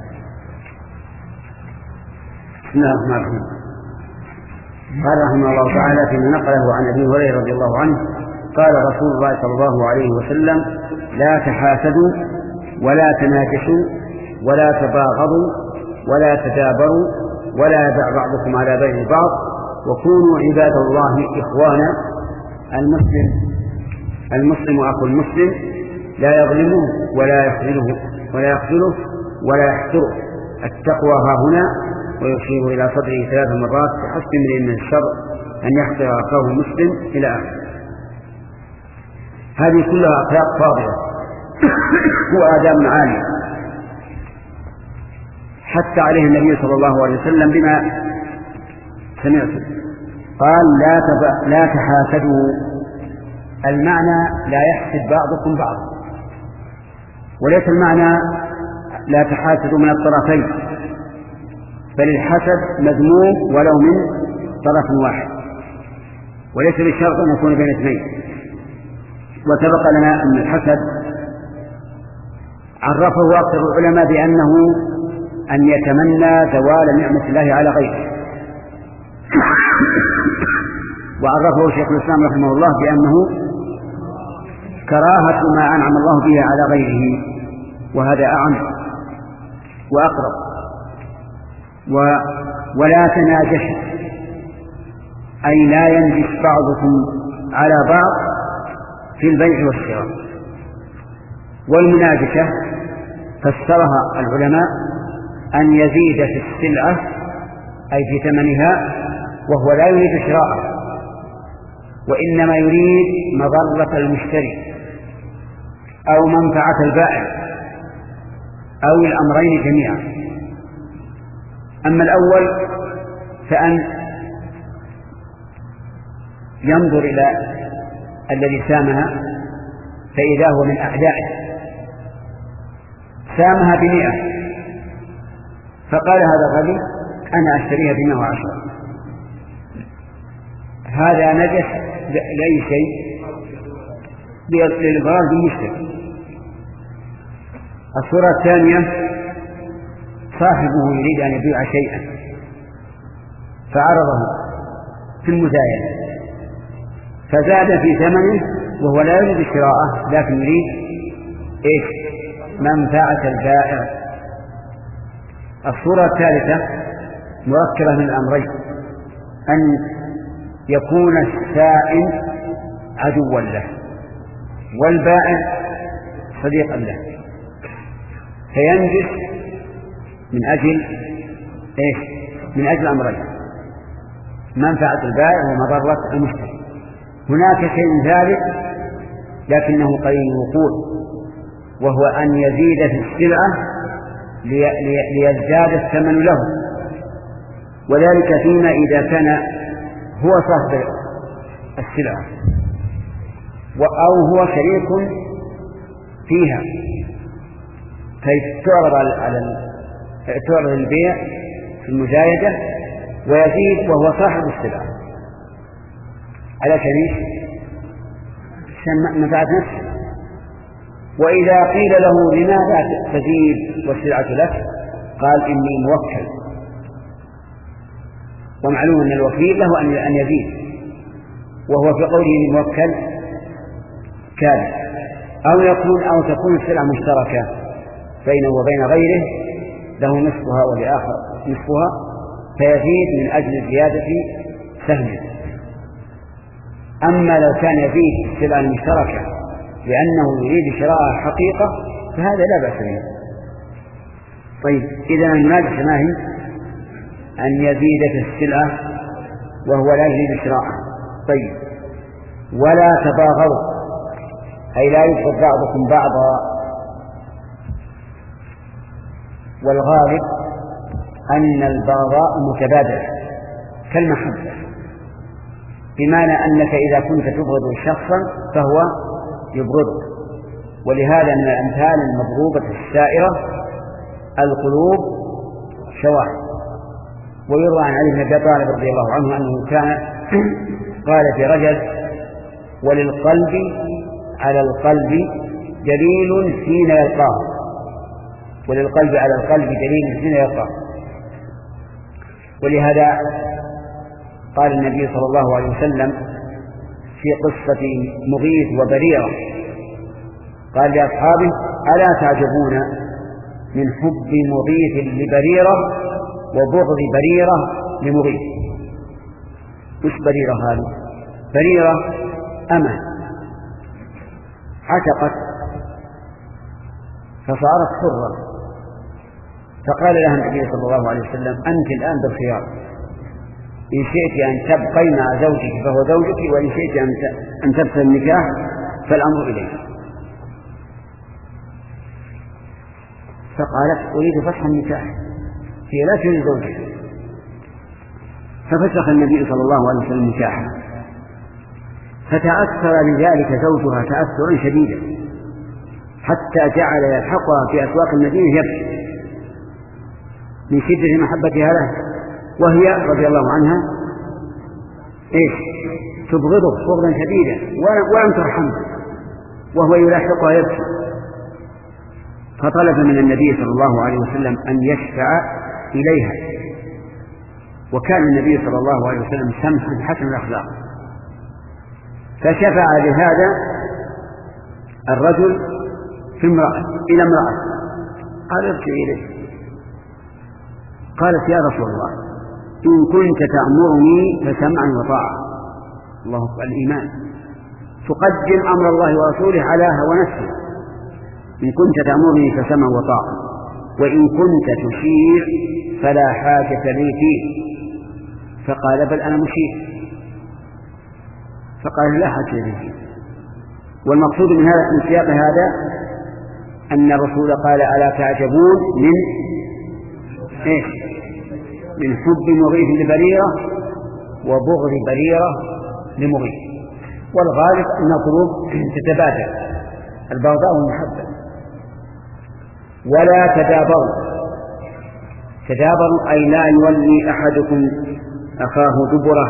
بسم الله الرحمن الرحيم. قال رحمه الله تعالى فيما نقله عن أبي هريرة رضي الله عنه قال رسول الله صلى الله عليه وسلم لا تحاسدوا ولا تناجشوا ولا تباغضوا ولا تدابروا ولا يبع بعضكم على بيع بعض وكونوا عباد الله إخوانا. المسلم المسلم أخو المسلم لا يظلمه ولا يخذله ولا يخذله ولا يحقره. التقوى ها هنا ويشير إلى صدره ثلاث مرات بحسب امرئ من الشر أن يحقر أخاه المسلم إلى آخره. هذه كلها أخلاق فاضلة وآداب عالية حتى عليه النبي صلى الله عليه وسلم بما سمعته قال لا, تب... لا تحاسدوا. المعنى لا يحسد بعضكم بعض، وليس المعنى لا تحاسدوا من الطرفين، بل الحسد مذموم ولو من طرف واحد، وليس بشرط أن يكون بين اثنين. وسبق لنا أن الحسد عرفه أكثر العلماء بأنه أن يتمنى زوال نعمة الله على غيره، وعرفه شيخ الإسلام رحمه الله بأنه كراهة ما أنعم الله به على غيره، وهذا أعم وأقرب. و ولا تناجش أي لا ينجش بعضكم على بعض في البيع والشراء. والمناجشة فسرها العلماء أن يزيد في السلعة أي في ثمنها وهو لا يريد شراءها، وإنما يريد مضرة المشتري أو منفعة البائع أو الأمرين جميعا. أما الأول فأن ينظر إلى الذي سامها فإذا هو من أعدائه، سامها بمئة فقال هذا الرجل أنا أشتريها بمئة وعشرة، هذا نجس لأي شيء للإضرار بالمشتري. الصورة الثانية صاحبه يريد أن يبيع شيئا فعرضه في المزايدة فزاد في ثمنه وهو لا يريد شراءه لكن يريد إيش؟ منفعة البائع. الصورة الثالثة مركبة من الأمرين: أن يكون السائل عدوا له والبائع صديقا له فينجس من أجل إيش؟ من أجل أمرين: منفعة البائع ومضرة المشتري. هناك شيء ثالث لكنه قليل الوقوع، وهو أن يزيد في السلعة ليزداد الثمن له، وذلك فيما إذا كان هو صاحب السلعة أو هو شريك فيها فتعرض على تعرض البيع في المزايدة ويزيد وهو صاحب السلعة على شريك منفعة نفسه. وإذا قيل له لماذا تزيد والسلعة لك قال إني موكل، ومعلوم أن الوكيل له أن يزيد، وهو في قوله موكل كاذب. أو يكون أو تكون السلعة مشتركة بينه وبين غيره له نصفها ولآخر نصفها فيزيد من أجل زيادة سهمه. أما لو كان يزيد السلعة المشتركة لأنه يريد شراء حقيقة فهذا لا بأس به. طيب إذا المناجح ما هي؟ أن يزيد في السلعة وهو لا يريد شراءها. طيب ولا تباغضوا، أي لا يبغض بعضكم بعضا. والغالب أن البغضاء متبادلة كالمحبة، بمعنى أنك إذا كنت تبغض شخصا فهو يبغضك. ولهذا من الأمثال المضروبة السائرة القلوب شواهد. ويروى عن علي بن أبي طالب رضي الله عنه أنه كان قال في رجل: وللقلب على القلب دليل حين يلقاه، وللقلب على القلب دليل حين يلقاه. ولهذا قال النبي صلى الله عليه وسلم في قصة مغيث وبريرة قال لأصحابه: ألا تعجبون من حب مغيث لبريرة وبغض بريرة لمغيث؟ وش بريرة هذه؟ بريرة أمة عتقت فصارت حرة، فقال لها النبي صلى الله عليه وسلم: أنت الآن بالخيار، إن شئت أن تبقي مع زوجك فهو زوجك، وإن شئت أن تبقي النكاح فالأمر إليك. فقالت: أريد فسخ النكاح، هي لا تريد زوجها. ففسخ النبي صلى الله عليه وسلم نكاحها، فتأثر لذلك زوجها تأثرا شديدا حتى جعل يلحقها في أسواق المدينة يبكي من شدة محبتها له، وهي رضي الله عنها إيش تبغضه بغضا شديدا ولم ترحمه، وهو يلاحقها يبكي. فطلب من النبي صلى الله عليه وسلم أن يشفع إليها، وكان النبي صلى الله عليه وسلم سمحا حسن الأخلاق، فشفع لهذا الرجل في امرأة إلى امرأة قال: ارجع إليه. قالت: يا رسول الله، إن كنت تأمرني فسمعا وطاعة. الله أكبر، الإيمان، تقدم أمر الله ورسوله على هوى نفسه. إن كنت تأمرني فسمعا وطاعة، وإن كنت تشير فلا حاجة لي فيه. فقال: بل أنا مشير. فقال: لا حاجة لي فيه. والمقصود من هذا من سياق هذا أن الرسول قال: ألا تعجبون من إيش؟ من حب مغيث لبريرة وبغض بريرة لمغيث. والغالب أن القلوب تتبادل البغضاء والمحبة. ولا تدابروا، تدابروا أي لا يولي أحدكم أخاه دبره،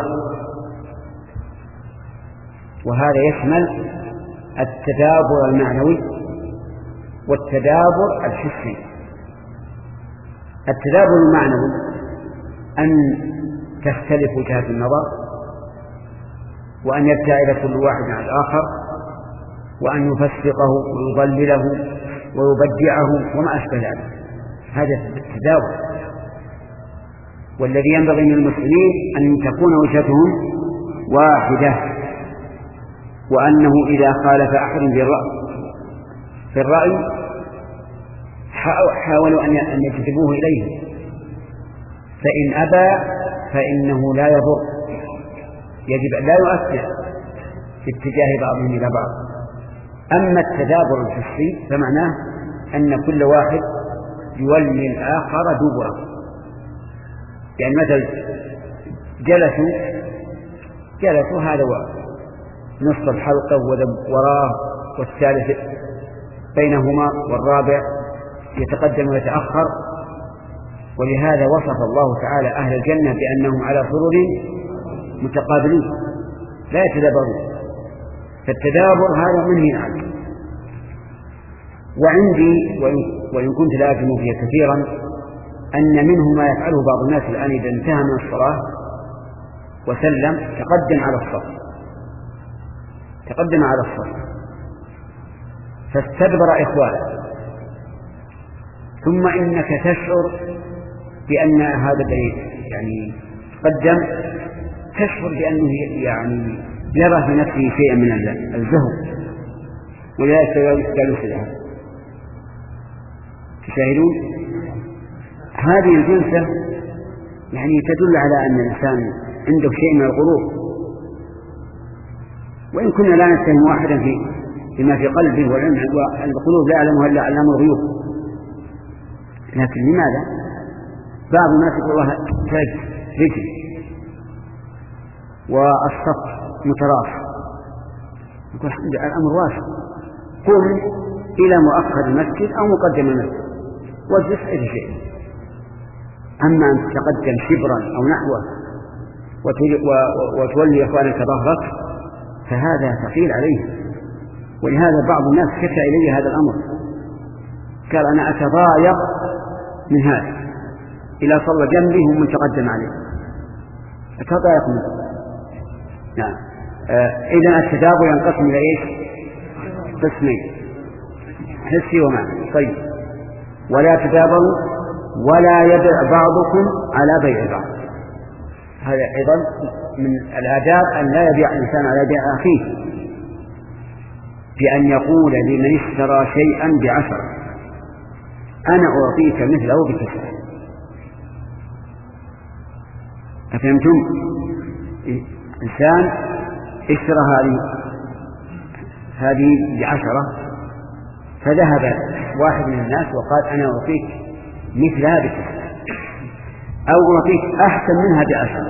وهذا يشمل التدابر المعنوي والتدابر الحسي. التدابر المعنوي أن تختلف وجهات النظر، وأن يبتعد كل واحد عن الآخر، وأن يفسقه ويضلله ويبدعه وما أشبه ذلك. هذا التدابر. والذي ينبغي من المسلمين أن تكون وجهتهم واحدة، وأنه إذا خالف أحد بالرأي في الرأي حاولوا أن يجذبوه إليه، فإن أبى فإنه لا يضر، يجب لا يؤثر في اتجاه بعضهم إلى بعض. أما التدابر الحسي فمعناه أن كل واحد يولي الآخر دبره. يعني مثلا جلسوا جلسوا هذا نصف الحلقة وراه، والثالث بينهما، والرابع يتقدم ويتأخر. ولهذا وصف الله تعالى أهل الجنة بأنهم على سرر متقابلين لا يتدابرون. فالتدابر هذا منهي عنه. وعندي وإن كنت لا أجزم فيه كثيرا أن منه ما يفعله بعض الناس الآن إذا انتهى من الصلاة وسلم تقدم على الصف تقدم على الصف فاستدبر إخوانه، ثم إنك تشعر بأن هذا الذي يعني قدم تشعر بأنه يعني يرى في نفسه شيئا من الزهو، ولذلك جالس لها. تشاهدون هذه الجلسة يعني تدل على أن الإنسان عنده شيء من الغرور، وإن كنا لا نتهم واحدا في فيما في قلبه، والعلم والقلوب لا يعلمها إلا علام الغيوب، لكن لماذا بعض الناس يقول الله ثلاث رجل والصف متراص، يقول الحمد لله الأمر واسع، قم إلى مؤخر المسجد أو مقدم المسجد واجلس أي شيء. أما أن تتقدم شبرا أو نحوه وتولي إخوانك ظهرك فهذا ثقيل عليه. ولهذا بعض الناس شكى إلي هذا الأمر، قال أنا أتضايق من هذا، إلى صلى جنبي هم متقدم عليه أتضايق منه. نعم. آه إذن التدابر ينقسم إلى إيش؟ قسمين، حسي ومعنى. طيب، ولا تدابروا ولا يبع بعضكم على بيع بعض. هذا أيضا من الآداب أن لا يبيع الإنسان على بيع أخيه، بأن يقول لمن اشترى شيئا بعشرة أنا أعطيك مثله بتسعة. أفهمتم؟ إنسان اشترى هذه هذه بعشرة، فذهب واحد من الناس وقال أنا أعطيك مثلها بتسعة، أو أعطيك أحسن منها بعشرة.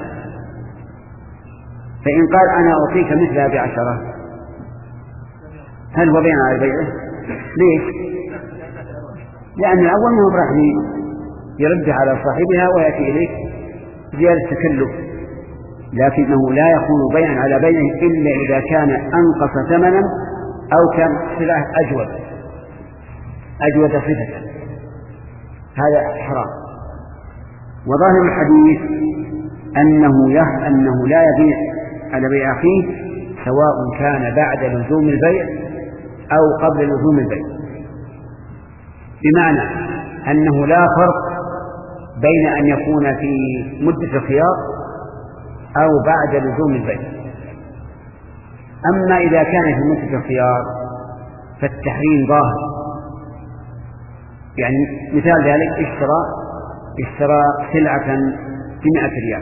فإن قال أنا أعطيك مثلها بعشرة هل هو بيع على بيعه؟ ليش؟ لأن الأول ما هو راح يرد على صاحبها ويأتي إليك زيادة تكلف، لكنه لا يكون بيعا على بيعه إلا إذا كان أنقص ثمنا أو كان سلعة أجود أجود صفة، هذا حرام. وظاهر الحديث أنه يح أنه لا يبيع على بيع أخيه سواء كان بعد لزوم البيع أو قبل لزوم البيع، بمعنى أنه لا فرق بين أن يكون في مدة الخيار أو بعد لزوم البيع. أما إذا كان في مدة الخيار فالتحريم ظاهر. يعني مثال ذلك اشترى اشترى سلعة بمئة ريال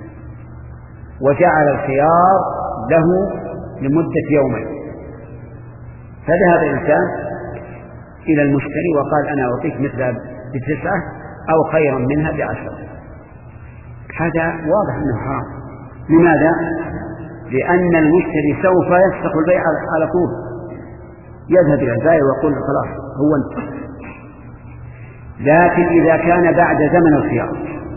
وجعل الخيار له لمدة يومين، فذهب الإنسان إلى المشتري وقال أنا أعطيك مثلها بتسعة أو خيرا منها بعشرة. هذا واضح أنه حرام. لماذا؟ لأن المشتري سوف يفسخ البيع على طول، يذهب إلى البائع ويقول خلاص هو انت. لكن إذا كان بعد زمن الخيار،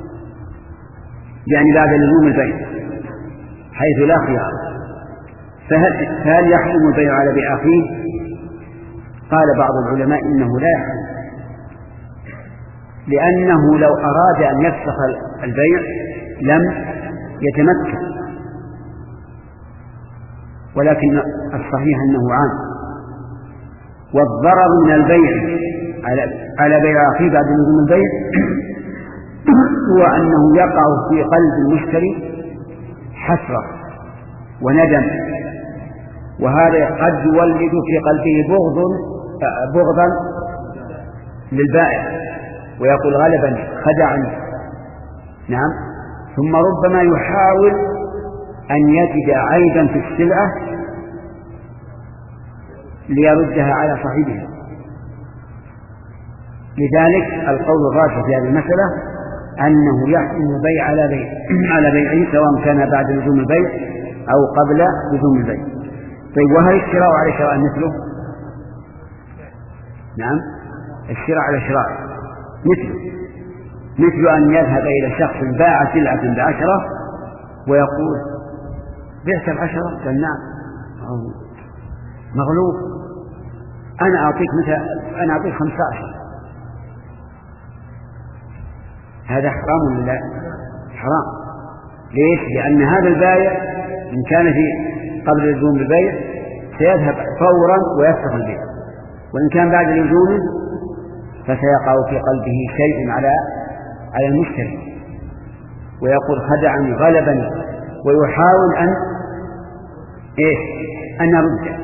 يعني بعد لزوم البيع حيث لا خيار، فهل, فهل يحرم البيع على بيع أخيه؟ قال بعض العلماء إنه لا يحرم، لأنه لو أراد أن يفسخ البيع لم يتمكن، ولكن الصحيح أنه عام. والضرر من البيع على بيع أخيه بعد لزوم البيع هو أنه يقع في قلب المشتري حسرة وندم، وهذا قد يولد في قلبه بغض بغضا للبائع ويقول غلبني خدعني. نعم. ثم ربما يحاول أن يجد عيبا في السلعة ليردها على صاحبها. لذلك القول الراجح في هذه المسألة أنه يحكم البيع على بيع على بيعه سواء كان بعد لزوم البيع أو قبل لزوم البيع. طيب، وهل الشراء على شراء مثله؟ نعم، الشراء على شراء مثله، مثل أن يذهب إلى شخص باع سلعة بعشرة ويقول بعت بعشرة، قال نعم، مغلوب، أنا أعطيك مثل أنا أعطيك خمسة عشر. هذا حرام ولا لا؟ حرام. ليش؟ لأن هذا البائع إن كان في قبل لزوم البيع سيذهب فورا ويفسخ البيع، وإن كان بعد لزومه فسيقع في قلبه شيء على على المشتري ويقول خدعني غلبني، ويحاول أن إيش؟ أن يرد.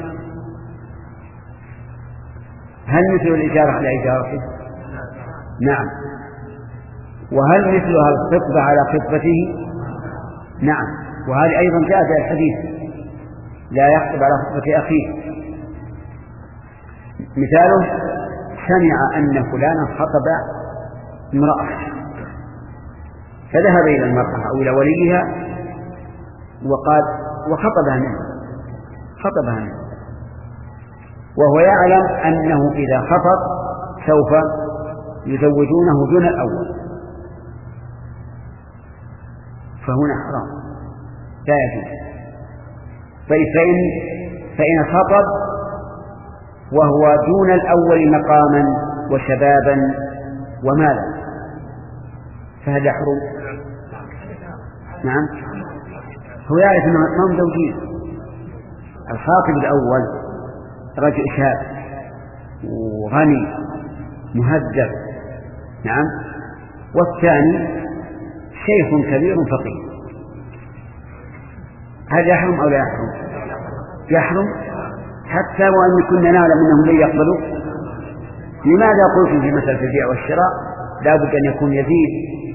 هل مثل الإجارة على إجارته؟ نعم. وهل مثلها الخطبة على خطبته؟ نعم. وهذه أيضا جاء في الحديث لا يخطب على خطبة أخيه. مثاله سمع أن فلانا خطب امرأة فذهب إلى المرأة أو إلى وليها وقال وخطبها منه خطبها منه وهو يعلم أنه إذا خطب سوف يزوجونه دون الأول، فهنا حرام لا يجوز. فإن فإن خطب وهو دون الأول مقاما وشبابا ومالا فهذا يحرم. نعم، هو يعرف أنه ما هم زوجين. الخاطب الأول رجل شاب وغني مهذب، نعم، والثاني شيخ كبير فقير. هذا يحرم أو لا يحرم؟ يحرم حتى وأن كنا نعلم أنهم لن يقبلوا. لماذا قلت في مثل في البيع والشراء لا بد أن يكون يزيد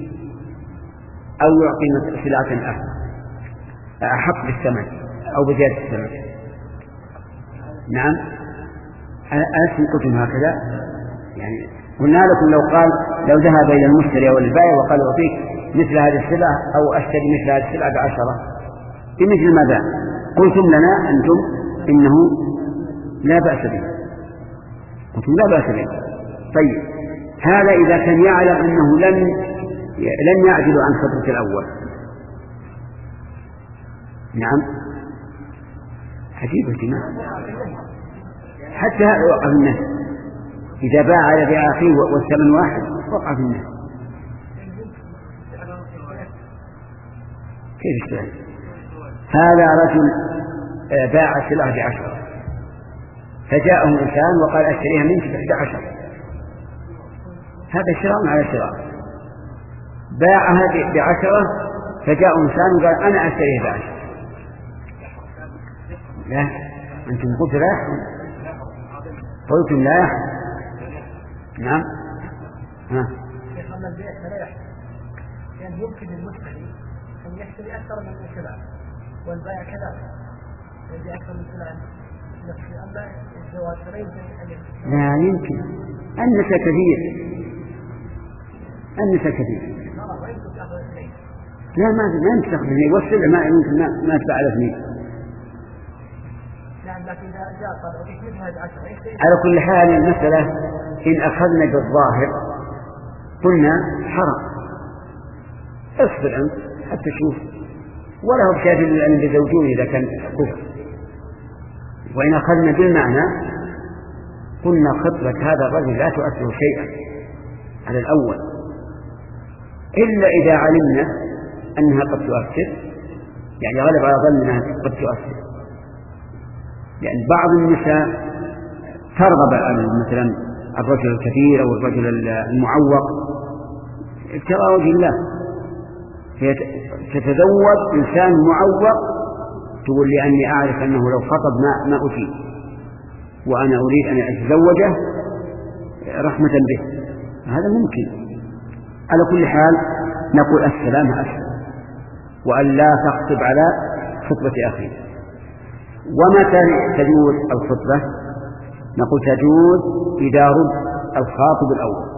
أو يعطي سلعة أحق بالثمن أو بزيادة الثمن؟ نعم، ألستم قلتم هكذا؟ يعني قلنا لكم لو قال لو ذهب إلى المشتري أو البائع وقال أعطيك مثل هذه السلعة أو أشتري مثل هذه السلعة بعشرة بمثل ماذا؟ قلتم لنا أنتم إنه لا بأس به، قلتم لا بأس به. طيب، هذا إذا كان يعلم أنه لن لن يعدل عن خطبة الأول. نعم، عجيب الجماعة. حتى هذا وقع في النهي، إذا باع على بيع أخيه والثمن واحد وقع في النهي. كيف السؤال؟ هذا رجل باع سلعة بعشرة فجاءه إنسان وقال أشتريها منك بإحدى عشر، هذا شراء على شراء. باعها بعشرة فجاء إنسان وقال أنا أشتريها بعشرة، لا، أنتم قلت لا يحرم، قلتم لا يحرم. نعم. ها. يعني يمكن للمشتري أن يشتري أكثر من سلعة والبائع كذلك يبيع أكثر من سلعة، أما الزواج فلا يمكن أن لا يمكن. النساء كثير، النساء كثير. لا، ما ما نستخدم اثنين، والسلع ما يمكن ما ما تباع على اثنين. على كل حال المسألة إن أخذنا بالظاهر قلنا حرام. اصبر أنت حتى تشوف، ولا هو بشاهد أن بزوجون إذا كان كفر. وإن أخذنا بالمعنى قلنا خطبة هذا الرجل لا تؤثر شيئا على الأول، إلا إذا علمنا أنها قد تؤثر، يعني غالب على ظن أنها قد تؤثر، لأن يعني بعض النساء ترغب مثلا الرجل الكبير أو الرجل المعوق ابتغاء وجه الله، فتتزوج إنسان معوق تقول لأني أعرف أنه لو خطب ما ما أجيب، وأنا أريد أن أتزوجه رحمة به. هذا ممكن. على كل حال نقول السلامة أسلم، وأن لا تخطب على خطبة أخيه. ومتى تجوز الخطبة؟ نقول تجوز إذا رد الخاطب الأول.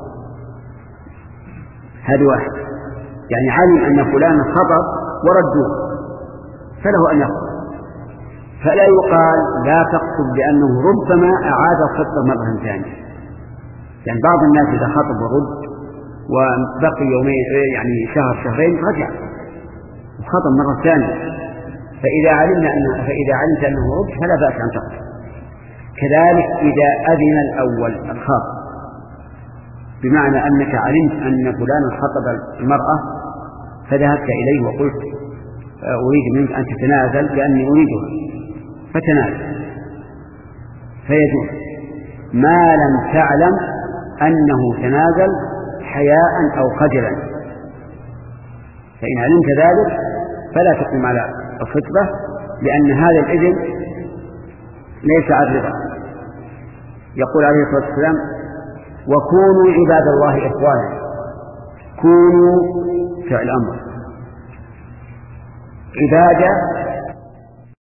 هذا واحد، يعني علم أن فلان خطب وردوه فله أن يخطب، فلا يقال لا تخطب لأنه ربما أعاد الخطبة مرة ثانية. يعني بعض الناس إذا خطب ورد وبقي يومين يعني شهر شهرين رجع وخطب مرة ثانية، فإذا علمنا أنه فإذا علمت أنه رد فلا بأس أن تخطب. كذلك إذا أذن الأول الخاطب، بمعنى أنك علمت أن فلان خطب المرأة فذهبت إليه وقلت أريد منك أن تتنازل لأني أريدها، فتنازل، فيجوز ما لم تعلم أنه تنازل حياء أو خجلا. فإن علمت ذلك فلا تقدم على الخطبة، لأن هذا الإذن ليس على الرضا. يقول عليه الصلاة والسلام وكونوا عباد الله إخوانا. كونوا فعل أمر، عبادة